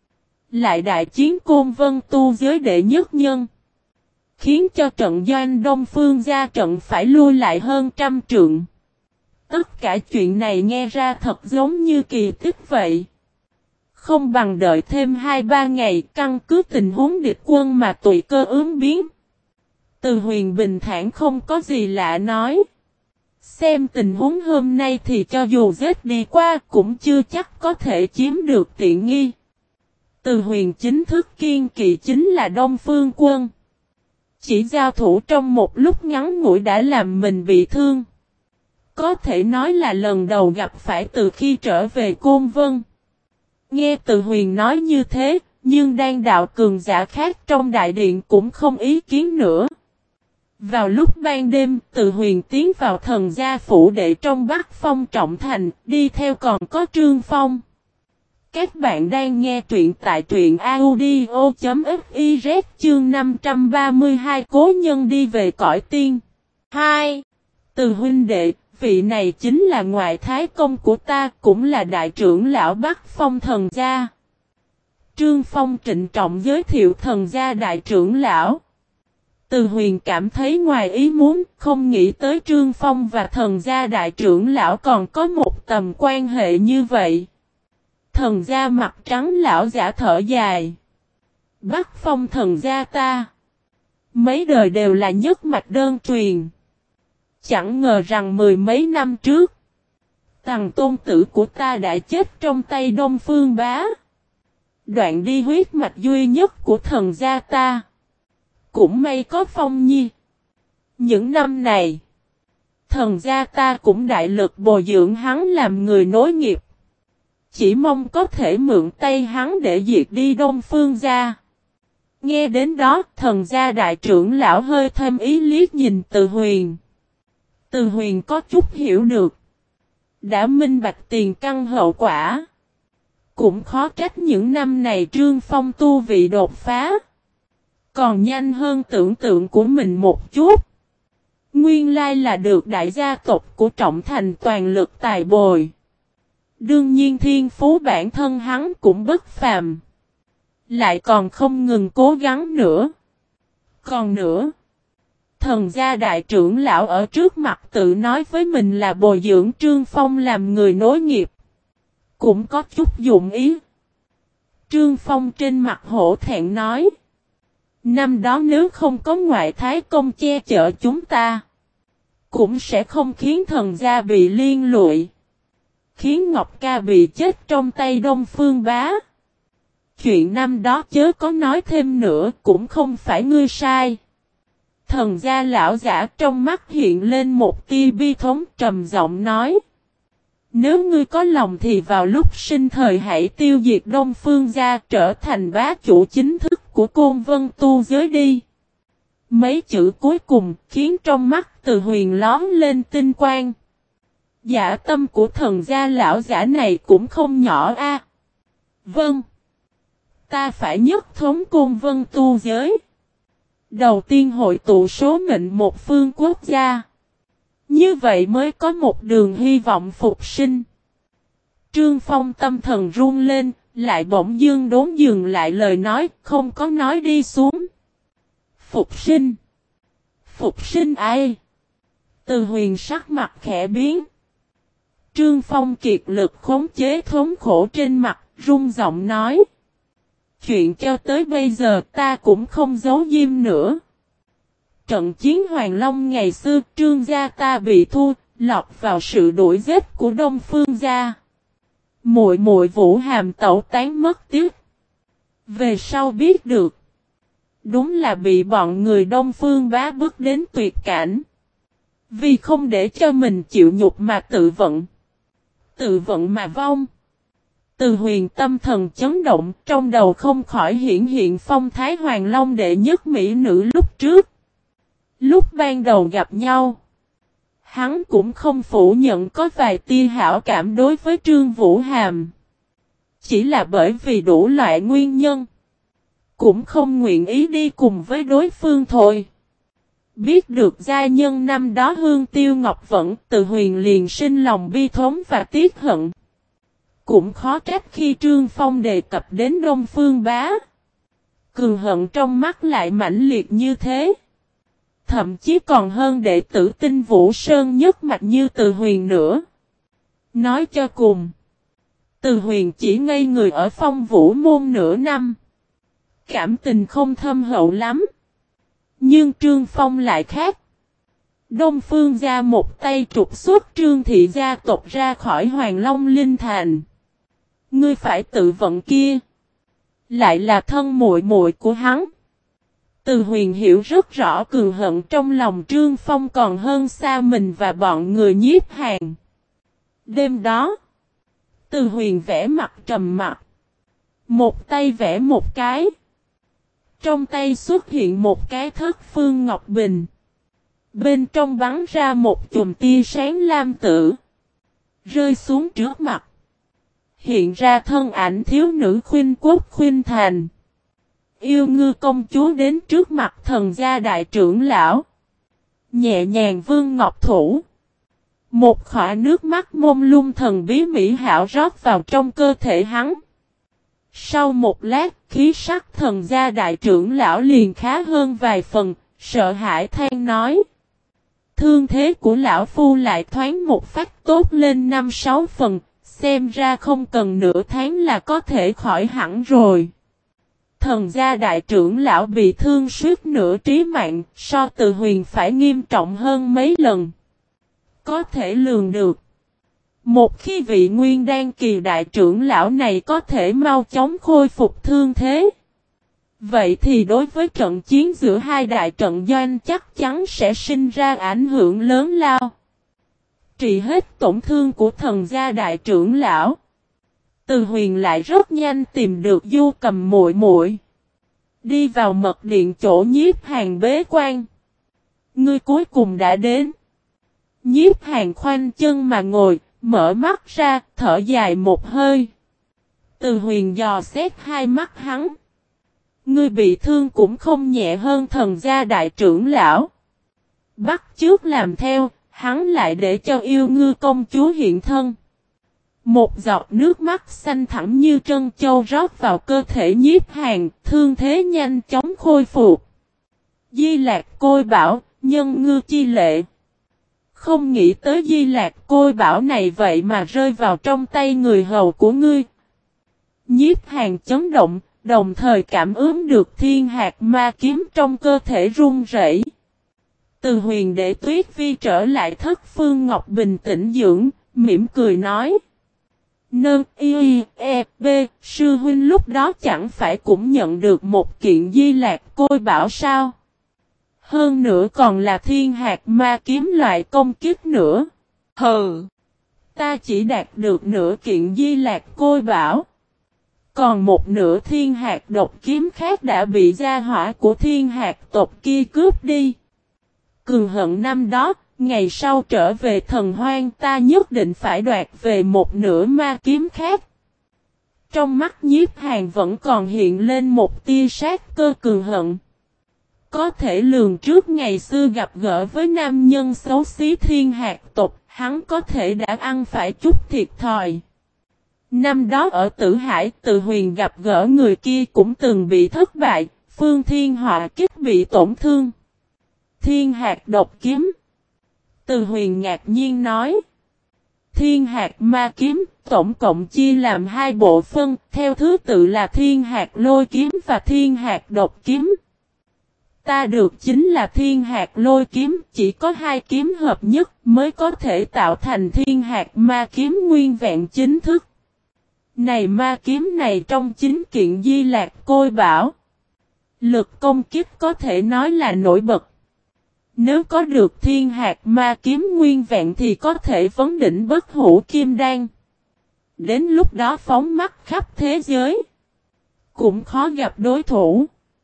Lại đại chiến Côn Vân tu giới đệ nhất nhân, khiến cho trận doanh Đông Phương gia trận phải lui lại hơn trăm trượng. Tất cả chuyện này nghe ra thật giống như kỳ tích vậy. Không bằng đợi thêm hai ba ngày căn cứ tình huống địch quân mà tùy cơ ứng biến. Từ Huyền bình thản không có gì lạ nói. Xem tình huống hôm nay thì cho dù giết đi qua cũng chưa chắc có thể chiếm được tiện nghi. Từ Huyền chính thức kiên kỵ chính là Đông Phương Quân. Chỉ giao thủ trong một lúc ngắn ngủi đã làm mình bị thương. Có thể nói là lần đầu gặp phải từ khi trở về Côn Vân. Nghe Từ Huyền nói như thế, nhưng đan đạo cường giả khác trong đại điện cũng không ý kiến nữa. Vào lúc ban đêm, Từ Huyền tiến vào thần gia phủ đệ trong Bắc Phong Trọng Thành, đi theo còn có Trương Phong. Các bạn đang nghe truyện tại truyện audio chấm fiz chương năm trăm ba mươi hai Cố nhân đi về cõi tiên. hai. Từ huynh đệ, vị này chính là ngoại thái công của ta, cũng là đại trưởng lão Bắc Phong thần gia. Trương Phong trịnh trọng giới thiệu thần gia đại trưởng lão. Từ Huyền cảm thấy ngoài ý muốn, không nghĩ tới Trương Phong và thần gia đại trưởng lão còn có một tầm quan hệ như vậy. Thần gia mặt trắng lão giả thở dài. Bắc Phong thần gia ta. Mấy đời đều là nhất mạch đơn truyền. Chẳng ngờ rằng mười mấy năm trước. Tằng tôn tử của ta đã chết trong tay Đông Phương Bá. Đoạn đi huyết mạch duy nhất của thần gia ta. Cũng may có Phong Nhi. Những năm này. Thần gia ta cũng đại lực bồi dưỡng hắn làm người nối nghiệp. Chỉ mong có thể mượn tay hắn để diệt đi Đông Phương gia. Nghe đến đó, thần gia đại trưởng lão hơi thêm ý liếc nhìn Từ Huyền. Từ Huyền có chút hiểu được. Đã minh bạch tiền căn hậu quả. Cũng khó trách những năm này Trương Phong tu vị đột phá. Còn nhanh hơn tưởng tượng của mình một chút. Nguyên lai là được đại gia tộc của Trọng Thành toàn lực tài bồi. Đương nhiên thiên phú bản thân hắn cũng bất phàm. Lại còn không ngừng cố gắng nữa. Còn nữa. Thần gia đại trưởng lão ở trước mặt tự nói với mình là bồi dưỡng Trương Phong làm người nối nghiệp. Cũng có chút dụng ý. Trương Phong trên mặt hổ thẹn nói. Năm đó nếu không có ngoại thái công che chở chúng ta. Cũng sẽ không khiến thần gia bị liên lụy. Khiến Ngọc Ca bị chết trong tay Đông Phương Bá. Chuyện năm đó chớ có nói thêm nữa cũng không phải ngươi sai. Thần gia lão giả trong mắt hiện lên một tia bi thống trầm giọng nói. Nếu ngươi có lòng thì vào lúc sinh thời hãy tiêu diệt Đông Phương gia trở thành bá chủ chính thức của Côn Vân tu giới đi. Mấy chữ cuối cùng khiến trong mắt Từ Huyền lóm lên tinh quang. Dạ tâm của thần gia lão giả này cũng không nhỏ a. À. Vâng. Ta phải nhất thống Côn Vân tu giới. Đầu tiên hội tụ số mệnh một phương quốc gia. Như vậy mới có một đường hy vọng phục sinh. Trương Phong tâm thần run lên, lại bỗng dưng đốn dừng lại lời nói, không có nói đi xuống. Phục sinh. Phục sinh ai? Từ Huyền sắc mặt khẽ biến. Trương Phong kiệt lực khống chế thống khổ trên mặt, run giọng nói. Chuyện cho tới bây giờ ta cũng không giấu diêm nữa. Trận chiến Hoàng Long ngày xưa Trương gia ta bị thua, lọt vào sự đuổi giết của Đông Phương gia. Muội muội Vũ Hàm tẩu tán mất tiếc. Về sau biết được. Đúng là bị bọn người Đông Phương Bá bước đến tuyệt cảnh. Vì không để cho mình chịu nhục mà tự vận. Tự vận mà vong. Từ Huyền tâm thần chấn động, trong đầu không khỏi hiển hiện phong thái Hoàng Long đệ nhất mỹ nữ lúc trước. Lúc ban đầu gặp nhau, hắn cũng không phủ nhận có vài tia hảo cảm đối với Trương Vũ Hàm. Chỉ là bởi vì đủ loại nguyên nhân, cũng không nguyện ý đi cùng với đối phương thôi. Biết được gia nhân năm đó Hương Tiêu Ngọc Vẫn, Từ Huyền liền sinh lòng bi thống và tiếc hận. Cũng khó trách khi Trương Phong đề cập đến Đông Phương Bá. Cường hận trong mắt lại mãnh liệt như thế. Thậm chí còn hơn đệ tử Tinh Vũ Sơn nhất mạch như Từ Huyền nữa. Nói cho cùng, Từ Huyền chỉ ngây người ở Phong Vũ môn nửa năm. Cảm tình không thâm hậu lắm. Nhưng Trương Phong lại khác. Đông Phương gia một tay trục xuất Trương thị gia tộc ra khỏi Hoàng Long Linh Thành. Ngươi phải tự vận kia. Lại là thân muội muội của hắn. Từ Huyền hiểu rất rõ cường hận trong lòng Trương Phong còn hơn xa mình và bọn người Nhiếp Hàn. Đêm đó, Từ Huyền vẽ mặt trầm mặt. Một tay vẽ một cái. Trong tay xuất hiện một cái thất phương ngọc bình. Bên trong bắn ra một chùm tia sáng lam tử. Rơi xuống trước mặt. Hiện ra thân ảnh thiếu nữ Khuynh Quốc Khuynh Thành. Yêu ngư công chúa đến trước mặt thần gia đại trưởng lão. Nhẹ nhàng vương ngọc thủ. Một khỏa nước mắt mông lung thần bí mỹ hảo rót vào trong cơ thể hắn. Sau một lát, khí sắc thần gia đại trưởng lão liền khá hơn vài phần, sợ hãi than nói. Thương thế của lão phu lại thoáng một phát tốt lên năm sáu phần, xem ra không cần nửa tháng là có thể khỏi hẳn rồi. Thần gia đại trưởng lão bị thương suýt nửa trí mạng, so Từ Huyền phải nghiêm trọng hơn mấy lần. Có thể lường được. Một khi vị nguyên đan kỳ đại trưởng lão này có thể mau chóng khôi phục thương thế. Vậy thì đối với trận chiến giữa hai đại trận doanh chắc chắn sẽ sinh ra ảnh hưởng lớn lao. Trị hết tổn thương của thần gia đại trưởng lão. Từ Huyền lại rất nhanh tìm được Du Cầm muội muội. Đi vào mật điện chỗ Nhiếp Hàn bế quan. Ngươi cuối cùng đã đến. Nhiếp Hàn khoanh chân mà ngồi, mở mắt ra, thở dài một hơi. Từ Huyền dò xét hai mắt hắn. Ngươi bị thương cũng không nhẹ hơn thần gia đại trưởng lão. Bắt chước làm theo, hắn lại để cho yêu ngư công chúa hiện thân. Một giọt nước mắt xanh thẳm như trân châu rót vào cơ thể Nhiếp Hàn, thương thế nhanh chóng khôi phục. Di Lạc Côi Bảo, nhân ngư chi lệ. Không nghĩ tới Di Lạc Côi Bảo này vậy mà rơi vào trong tay người hầu của ngươi. Nhiếp Hàn chấn động, đồng thời cảm ứng được thiên hạt ma kiếm trong cơ thể run rẩy. Từ Huyền để Tuyết Vi trở lại Thất Phương Ngọc bình tĩnh dưỡng, mỉm cười nói. Nâng y e b sư huynh lúc đó chẳng phải cũng nhận được một kiện Di Lạc Côi Bảo sao? Hơn nữa còn là thiên hạt ma kiếm loại công kích nữa. Hừ! Ta chỉ đạt được nửa kiện Di Lạc Côi Bảo. Còn một nửa thiên hạt độc kiếm khác đã bị gia hỏa của thiên hạt tộc kia cướp đi. Cường hận năm đó, ngày sau trở về thần hoang ta nhất định phải đoạt về một nửa ma kiếm khác. Trong mắt Nhiếp Hàn vẫn còn hiện lên một tia sát cơ cường hận. Có thể lường trước ngày xưa gặp gỡ với nam nhân xấu xí thiên hạt tộc, hắn có thể đã ăn phải chút thiệt thòi. Năm đó ở Tử Hải, Từ Huyền gặp gỡ người kia cũng từng bị thất bại, Phương Thiên Họa Kích bị tổn thương. Thiên hạt độc kiếm. Từ Huyền ngạc nhiên nói. Thiên hạt ma kiếm, tổng cộng chia làm hai bộ phân, theo thứ tự là thiên hạt lôi kiếm và thiên hạt độc kiếm. Ta được chính là thiên hạt lôi kiếm, chỉ có hai kiếm hợp nhất mới có thể tạo thành thiên hạt ma kiếm nguyên vẹn chính thức. Này ma kiếm này trong chính kiện Di Lạc Côi Bảo. Lực công kích có thể nói là nổi bật. Nếu có được thiên hạt ma kiếm nguyên vẹn thì có thể vấn đỉnh bất hủ kim đan. Đến lúc đó phóng mắt khắp thế giới. Cũng khó gặp đối thủ.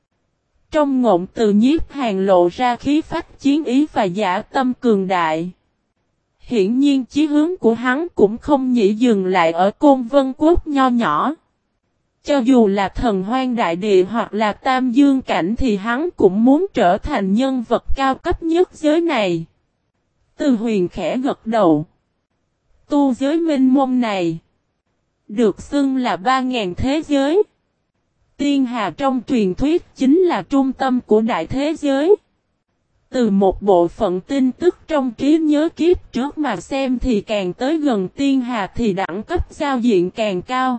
Trong ngộng từ Nhiếp Hàn lộ ra khí phách chiến ý và dã tâm cường đại. Hiển nhiên chí hướng của hắn cũng không nhỉ dừng lại ở Côn Vân Quốc nho nhỏ. Cho dù là thần hoang đại địa hoặc là tam dương cảnh thì hắn cũng muốn trở thành nhân vật cao cấp nhất giới này. Từ Huyền khẽ gật đầu. Tu giới minh mông này được xưng là ba ngàn thế giới. Tiên Hà trong truyền thuyết chính là trung tâm của đại thế giới. Từ một bộ phận tin tức trong trí nhớ kiếp trước mà xem thì càng tới gần Tiên Hà thì đẳng cấp giao diện càng cao.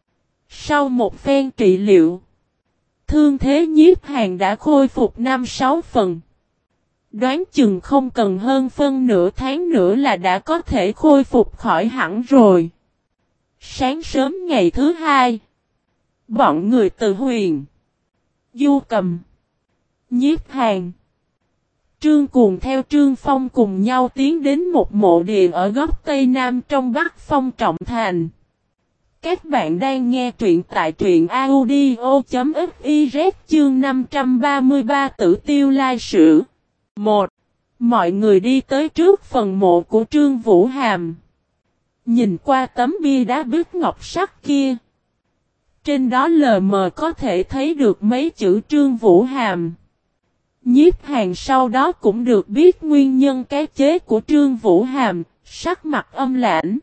Sau một phen trị liệu, thương thế Nhiếp Hàn đã khôi phục năm sáu phần. Đoán chừng không cần hơn phân nửa tháng nữa là đã có thể khôi phục khỏi hẳn rồi. Sáng sớm ngày thứ hai, bọn người Từ Huyền, Du Cầm, Nhiếp Hàn, Trương Cuồng theo Trương Phong cùng nhau tiến đến một mộ địa ở góc Tây Nam trong Bắc Phong Trọng Thành. Các bạn đang nghe truyện tại truyện audio chấm fiz chương năm trăm ba mươi ba Tử Tiêu Lai Sử. một. Mọi người đi tới trước phần mộ của Trương Vũ Hàm. Nhìn qua tấm bia đá bích ngọc sắc kia. Trên đó lờ mờ có thể thấy được mấy chữ Trương Vũ Hàm. Nhiếp Hàn sau đó cũng được biết nguyên nhân cái chết của Trương Vũ Hàm, sắc mặt âm lãnh.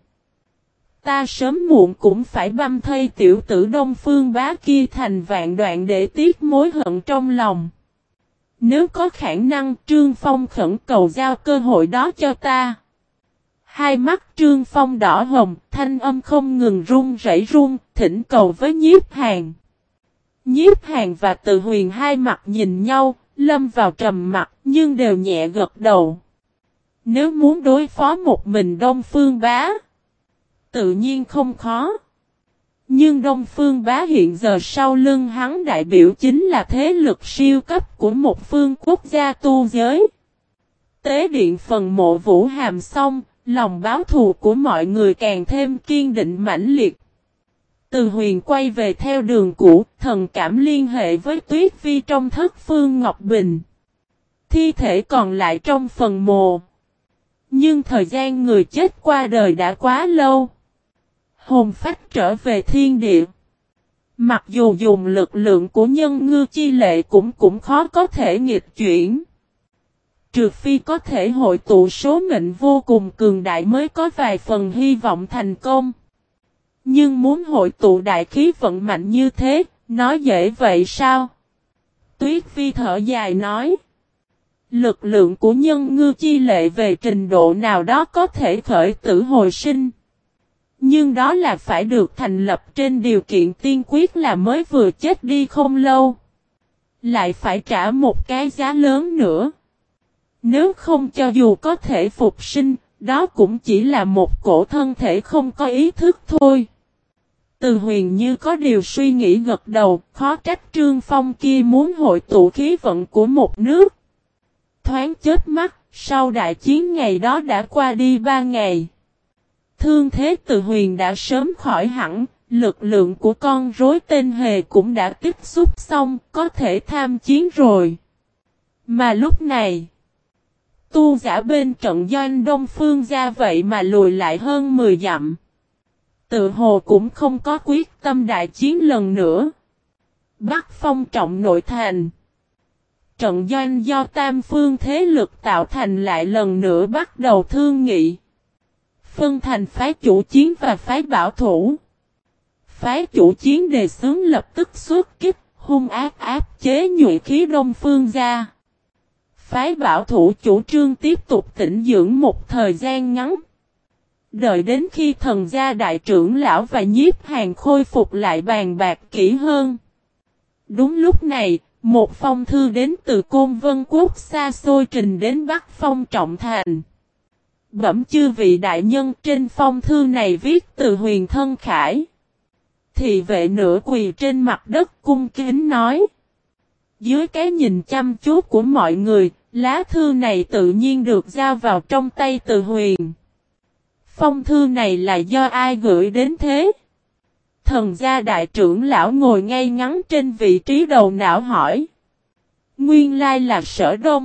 Ta sớm muộn cũng phải băm thây tiểu tử Đông Phương Bá kia thành vạn đoạn để tiếc mối hận trong lòng. Nếu có khả năng Trương Phong khẩn cầu giao cơ hội đó cho ta. Hai mắt Trương Phong đỏ hồng, thanh âm không ngừng run rẩy run, thỉnh cầu với Nhiếp Hàn. Nhiếp Hàn và Từ Huyền hai mặt nhìn nhau, lâm vào trầm mặc, nhưng đều nhẹ gật đầu. Nếu muốn đối phó một mình Đông Phương Bá, tự nhiên không khó. Nhưng Đông Phương Bá hiện giờ sau lưng hắn đại biểu chính là thế lực siêu cấp của một phương quốc gia tu giới. Tế điện phần mộ Vũ Hàm xong, lòng báo thù của mọi người càng thêm kiên định mãnh liệt. Từ Huyền quay về theo đường cũ, thần cảm liên hệ với Tuyết Vi trong thất phương Ngọc Bình. Thi thể còn lại trong phần mộ. Nhưng thời gian người chết qua đời đã quá lâu. Hồn phách trở về thiên địa. Mặc dù dùng lực lượng của nhân ngư chi lệ cũng cũng khó có thể nghịch chuyển. Trừ phi có thể hội tụ số mệnh vô cùng cường đại mới có vài phần hy vọng thành công. Nhưng muốn hội tụ đại khí vận mạnh như thế, nói dễ vậy sao? Tuyết Vi thở dài nói. Lực lượng của nhân ngư chi lệ về trình độ nào đó có thể khởi tử hồi sinh. Nhưng đó là phải được thành lập trên điều kiện tiên quyết là mới vừa chết đi không lâu. Lại phải trả một cái giá lớn nữa. Nếu không cho dù có thể phục sinh, đó cũng chỉ là một cổ thân thể không có ý thức thôi. Từ Huyền như có điều suy nghĩ gật đầu, khó trách Trương Phong kia muốn hội tụ khí vận của một nước. Thoáng chết mắt, sau đại chiến ngày đó đã qua đi ba ngày. Thương thế Từ Huyền đã sớm khỏi hẳn, lực lượng của con rối tên Hề cũng đã tiếp xúc xong, có thể tham chiến rồi. Mà lúc này, tu giả bên trận doanh Đông Phương gia vậy mà lùi lại hơn mười dặm. Tự hồ cũng không có quyết tâm đại chiến lần nữa. Bắc Phong trọng nội thành. Trận doanh do tam phương thế lực tạo thành lại lần nữa bắt đầu thương nghị. Phân thành phái chủ chiến và phái bảo thủ. Phái chủ chiến đề xướng lập tức xuất kích, hung ác áp chế nhuệ khí Đông Phương gia. Phái bảo thủ chủ trương tiếp tục tĩnh dưỡng một thời gian ngắn. Đợi đến khi thần gia đại trưởng lão và Nhiếp Hàn khôi phục lại bàn bạc kỹ hơn. Đúng lúc này, một phong thư đến từ Côn Vân Quốc xa xôi trình đến Bắc Phong trọng thành. Bẩm chư vị đại nhân, trên phong thư này viết từ Huyền thân khải. Thị vệ nửa quỳ trên mặt đất cung kính nói. Dưới cái nhìn chăm chú của mọi người, lá thư này tự nhiên được giao vào trong tay từ Huyền. Phong thư này là do ai gửi đến thế? Thần gia đại trưởng lão ngồi ngay ngắn trên vị trí đầu não hỏi. Nguyên lai là Sở Đông.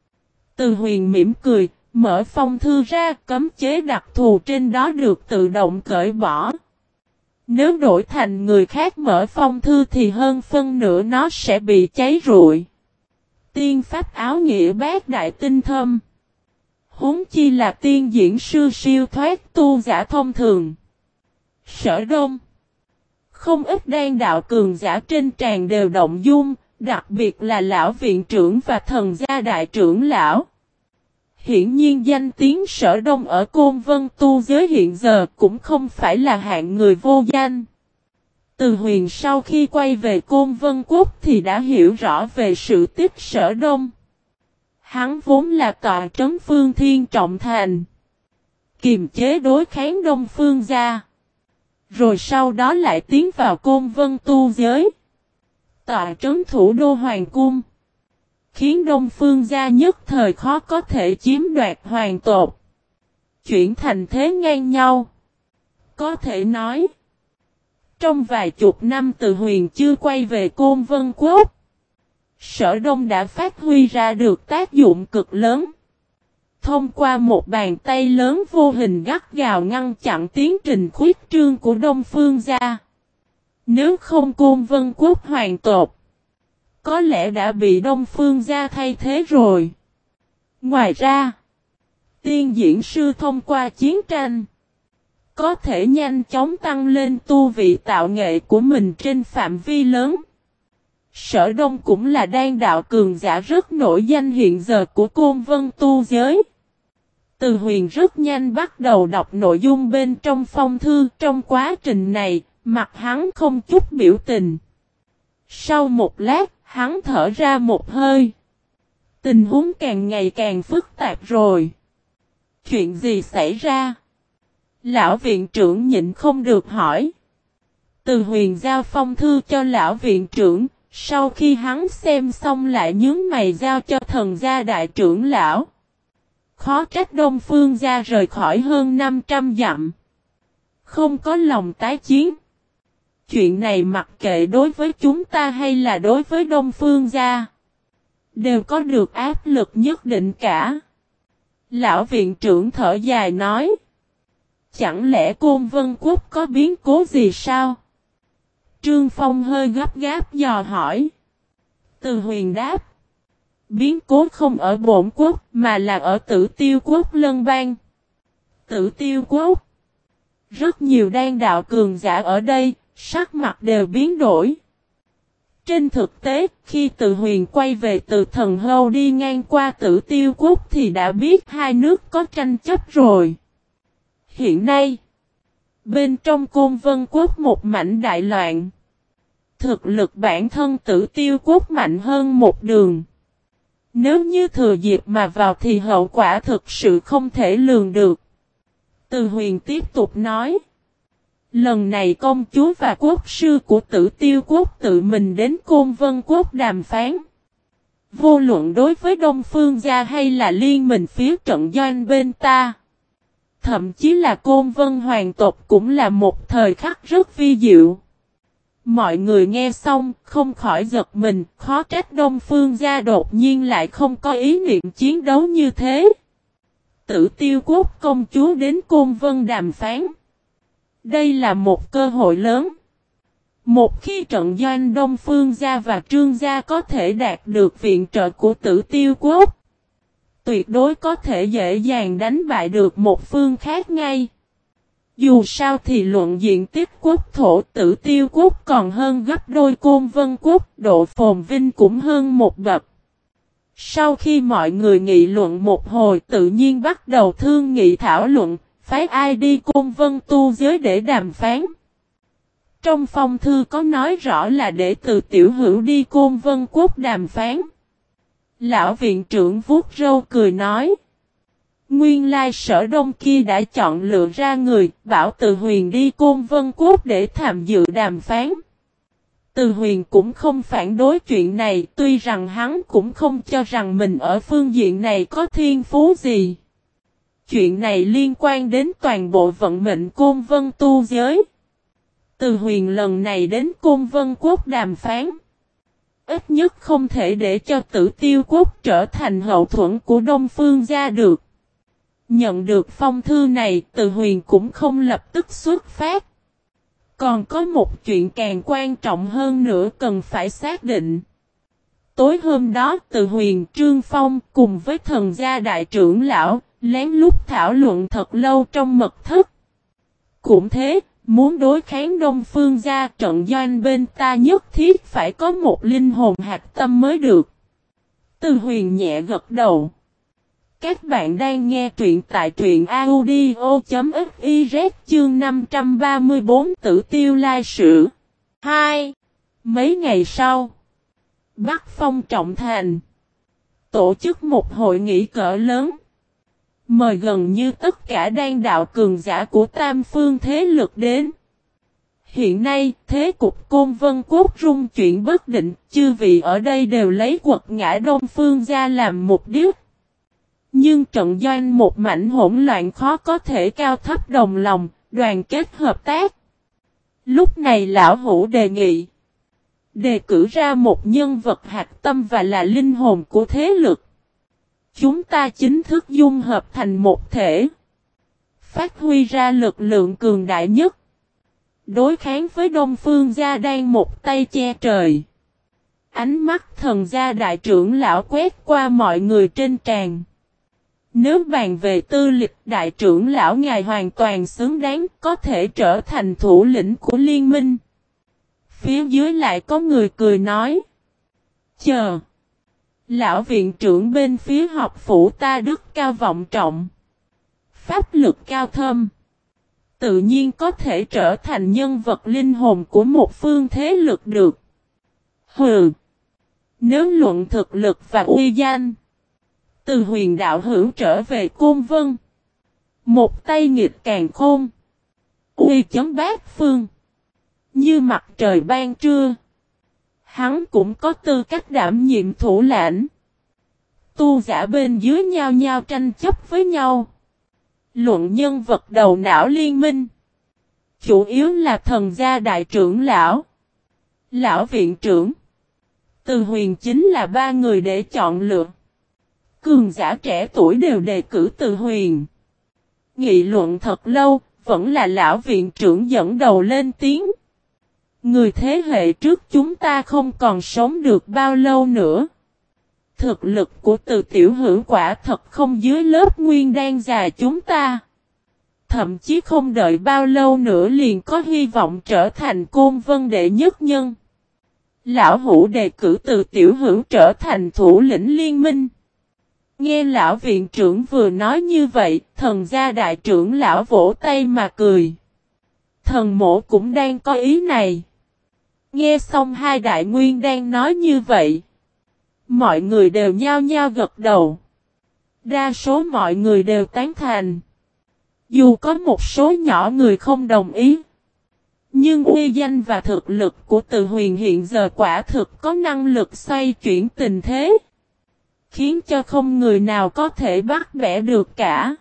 Từ Huyền mỉm cười, mở phong thư ra, cấm chế đặc thù trên đó được tự động cởi bỏ. Nếu đổi thành người khác mở phong thư thì hơn phân nửa nó sẽ bị cháy rụi. Tiên pháp áo nghĩa bát đại tinh thâm. Huống chi là tiên diễn sư siêu thoát tu giả thông thường. Sở Đông. Không ít đan đạo cường giả trên tràng đều động dung, đặc biệt là lão viện trưởng và thần gia đại trưởng lão. Hiển nhiên danh tiếng Sở Đông ở Côn Vân tu giới hiện giờ cũng không phải là hạng người vô danh. Từ Huyền sau khi quay về Côn Vân Quốc thì đã hiểu rõ về sự tích Sở Đông. Hắn vốn là tọa trấn Phương Thiên Trọng Thành, kiềm chế đối kháng Đông Phương gia. Rồi sau đó lại tiến vào Côn Vân tu giới, tọa trấn thủ đô Hoàng Cung, khiến Đông Phương gia nhất thời khó có thể chiếm đoạt hoàng tộc, chuyển thành thế ngang nhau. Có thể nói, trong vài chục năm Từ Huyền chưa quay về Côn Vân Quốc, Sở Đông đã phát huy ra được tác dụng cực lớn. Thông qua một bàn tay lớn vô hình gắt gào ngăn chặn tiến trình khuyết trương của Đông Phương gia. Nếu không Côn Vân Quốc hoàng tộc, có lẽ đã bị Đông Phương gia thay thế rồi. Ngoài ra, tiên diễn sư thông qua chiến tranh, có thể nhanh chóng tăng lên tu vị tạo nghệ của mình trên phạm vi lớn. Sở Đông cũng là đan đạo cường giả rất nổi danh hiện giờ của Côn Vân tu giới. Từ Huyền rất nhanh bắt đầu đọc nội dung bên trong phong thư. Trong quá trình này, mặt hắn không chút biểu tình. Sau một lát, hắn thở ra một hơi. Tình huống càng ngày càng phức tạp rồi. Chuyện gì xảy ra? Lão viện trưởng nhịn không được hỏi. Từ Huyền giao phong thư cho lão viện trưởng. Sau khi hắn xem xong lại nhướng mày giao cho thần gia đại trưởng lão. Khó trách Đông Phương gia rời khỏi hơn năm trăm dặm. Không có lòng tái chiến. Chuyện này mặc kệ đối với chúng ta hay là đối với Đông Phương gia. Đều có được áp lực nhất định cả. Lão viện trưởng thở dài nói. Chẳng lẽ Côn Vân Quốc có biến cố gì sao? Trương Phong hơi gấp gáp dò hỏi. Từ Huyền đáp. Biến cố không ở Bổn Quốc mà là ở Tử Tiêu Quốc Lân Bang. Tử Tiêu Quốc. Rất nhiều đan đạo cường giả ở đây, sắc mặt đều biến đổi. Trên thực tế, khi Từ Huyền quay về từ Thần Hâu đi ngang qua Tử Tiêu Quốc thì đã biết hai nước có tranh chấp rồi. Hiện nay, bên trong Côn Vân Quốc một mảnh đại loạn. Thực lực bản thân Tử Tiêu Quốc mạnh hơn một đường. Nếu như thừa dịp mà vào thì hậu quả thực sự không thể lường được. Từ Huyền tiếp tục nói. Lần này công chúa và quốc sư của Tử Tiêu Quốc tự mình đến Côn Vân Quốc đàm phán. Vô luận đối với Đông Phương gia hay là liên minh phía trận doanh bên ta. Thậm chí là Côn Vân hoàng tộc cũng là một thời khắc rất vi diệu. Mọi người nghe xong không khỏi giật mình, khó trách Đông Phương gia đột nhiên lại không có ý niệm chiến đấu như thế. Tử Tiêu Quốc công chúa đến Côn Vân đàm phán. Đây là một cơ hội lớn. Một khi trận doanh Đông Phương gia và Trương gia có thể đạt được viện trợ của Tử Tiêu Quốc, tuyệt đối có thể dễ dàng đánh bại được một phương khác ngay. Dù sao thì luận diện tích quốc thổ Tử Tiêu Quốc còn hơn gấp đôi Côn Vân Quốc, độ phồn vinh cũng hơn một bậc. Sau khi mọi người nghị luận một hồi tự nhiên bắt đầu thương nghị thảo luận, phái ai đi Côn Vân tu giới để đàm phán. Trong phong thư có nói rõ là để từ Tiểu Hữu đi Côn Vân Quốc đàm phán. Lão viện trưởng vuốt râu cười nói. Nguyên lai Sở Đông kia đã chọn lựa ra người, bảo Từ Huyền đi Côn Vân Quốc để tham dự đàm phán. Từ Huyền cũng không phản đối chuyện này, tuy rằng hắn cũng không cho rằng mình ở phương diện này có thiên phú gì. Chuyện này liên quan đến toàn bộ vận mệnh Côn Vân tu giới. Từ Huyền lần này đến Côn Vân Quốc đàm phán. Ít nhất không thể để cho Tử Tiêu Quốc trở thành hậu thuẫn của Đông Phương gia được. Nhận được phong thư này, Từ Huyền cũng không lập tức xuất phát. Còn có một chuyện càng quan trọng hơn nữa cần phải xác định. Tối hôm đó, Từ Huyền, Trương Phong cùng với thần gia đại trưởng lão, lén lút thảo luận thật lâu trong mật thất. Cũng thế, muốn đối kháng Đông Phương gia trận doanh bên ta nhất thiết phải có một linh hồn hạt tâm mới được. Từ Huyền nhẹ gật đầu. Các bạn đang nghe truyện tại truyện audio.fiz chương năm trăm ba mươi bốn Tử Tiêu Lai Sử. hai. Mấy ngày sau, Bắc Phong Trọng Thành tổ chức một hội nghị cỡ lớn. Mời gần như tất cả đan đạo cường giả của tam phương thế lực đến. Hiện nay, thế cục Côn Vân Quốc rung chuyển bất định, chư vị ở đây đều lấy quật ngã Đông Phương gia làm mục đích. Nhưng trận doanh một mảnh hỗn loạn khó có thể cao thấp đồng lòng, đoàn kết hợp tác. Lúc này lão hữu đề nghị. Đề cử ra một nhân vật hạt tâm và là linh hồn của thế lực. Chúng ta chính thức dung hợp thành một thể. Phát huy ra lực lượng cường đại nhất. Đối kháng với Đông Phương gia đang một tay che trời. Ánh mắt thần gia đại trưởng lão quét qua mọi người trên tràng. Nếu bàn về tư lịch đại trưởng lão ngài hoàn toàn xứng đáng có thể trở thành thủ lĩnh của liên minh. Phía dưới lại có người cười nói. Chờ. Lão viện trưởng bên phía học phủ ta đức cao vọng trọng. pháp lực cao thâm, tự nhiên có thể trở thành nhân vật linh hồn của một phương thế lực được. Hừ! Nếu luận thực lực và uy danh, Từ Huyền đạo hữu trở về Côn Vân, một tay nghịch càn khôn, uy chấn bát phương, như mặt trời ban trưa, hắn cũng có tư cách đảm nhiệm thủ lãnh. Tu giả bên dưới nhau nhau tranh chấp với nhau. Luận nhân vật đầu não liên minh, chủ yếu là thần gia đại trưởng lão, lão viện trưởng, Từ Huyền chính là ba người để chọn lựa. Cường giả trẻ tuổi đều đề cử Từ Huyền. Nghị luận thật lâu, vẫn là lão viện trưởng dẫn đầu lên tiếng. Người thế hệ trước chúng ta không còn sống được bao lâu nữa. Thực lực của Từ tiểu hữu quả thật không dưới lớp nguyên đan già chúng ta. Thậm chí không đợi bao lâu nữa liền có hy vọng trở thành Côn Vân đệ nhất nhân. Lão hữu đề cử Từ tiểu hữu trở thành thủ lĩnh liên minh. Nghe lão viện trưởng vừa nói như vậy, thần gia đại trưởng lão vỗ tay mà cười. Thần mộ cũng đang có ý này. Nghe xong hai đại nguyên đang nói như vậy, mọi người đều nhao nhao gật đầu. Đa số mọi người đều tán thành. Dù có một số nhỏ người không đồng ý, nhưng uy danh và thực lực của Từ Huyền hiện giờ quả thực có năng lực xoay chuyển tình thế, khiến cho không người nào có thể bắt bẻ được cả.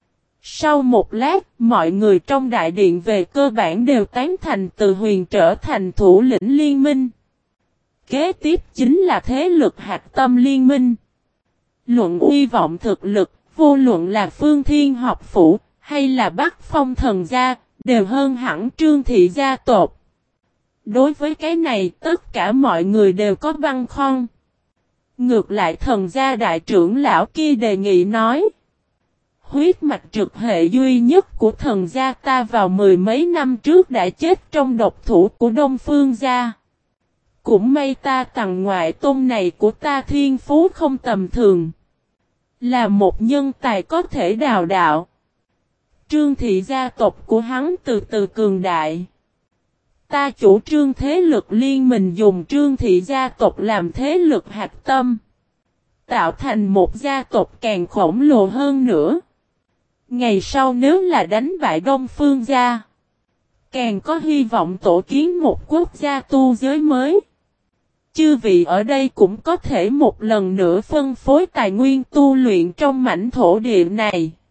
Sau một lát, mọi người trong đại điện về cơ bản đều tán thành Từ Huyền trở thành thủ lĩnh liên minh. Kế tiếp chính là thế lực hạt tâm liên minh. Luận uy vọng thực lực, vô luận là Phương Thiên học phủ, hay là Bắc Phong thần gia, đều hơn hẳn Trương thị gia tộc. Đối với cái này, tất cả mọi người đều có băn khoăn. Ngược lại thần gia đại trưởng lão kia đề nghị nói. Huyết mạch trực hệ duy nhất của thần gia ta vào mười mấy năm trước đã chết trong độc thủ của Đông Phương gia. Cũng may ta tầng ngoại tôn này của ta thiên phú không tầm thường. Là một nhân tài có thể đào đạo. Trương thị gia tộc của hắn từ từ cường đại. Ta chủ trương thế lực liên mình dùng Trương thị gia tộc làm thế lực hạt tâm. Tạo thành một gia tộc càng khổng lồ hơn nữa. Ngày sau nếu là đánh bại Đông Phương gia, càng có hy vọng tổ kiến một quốc gia tu giới mới. Chư vị ở đây cũng có thể một lần nữa phân phối tài nguyên tu luyện trong mảnh thổ địa này.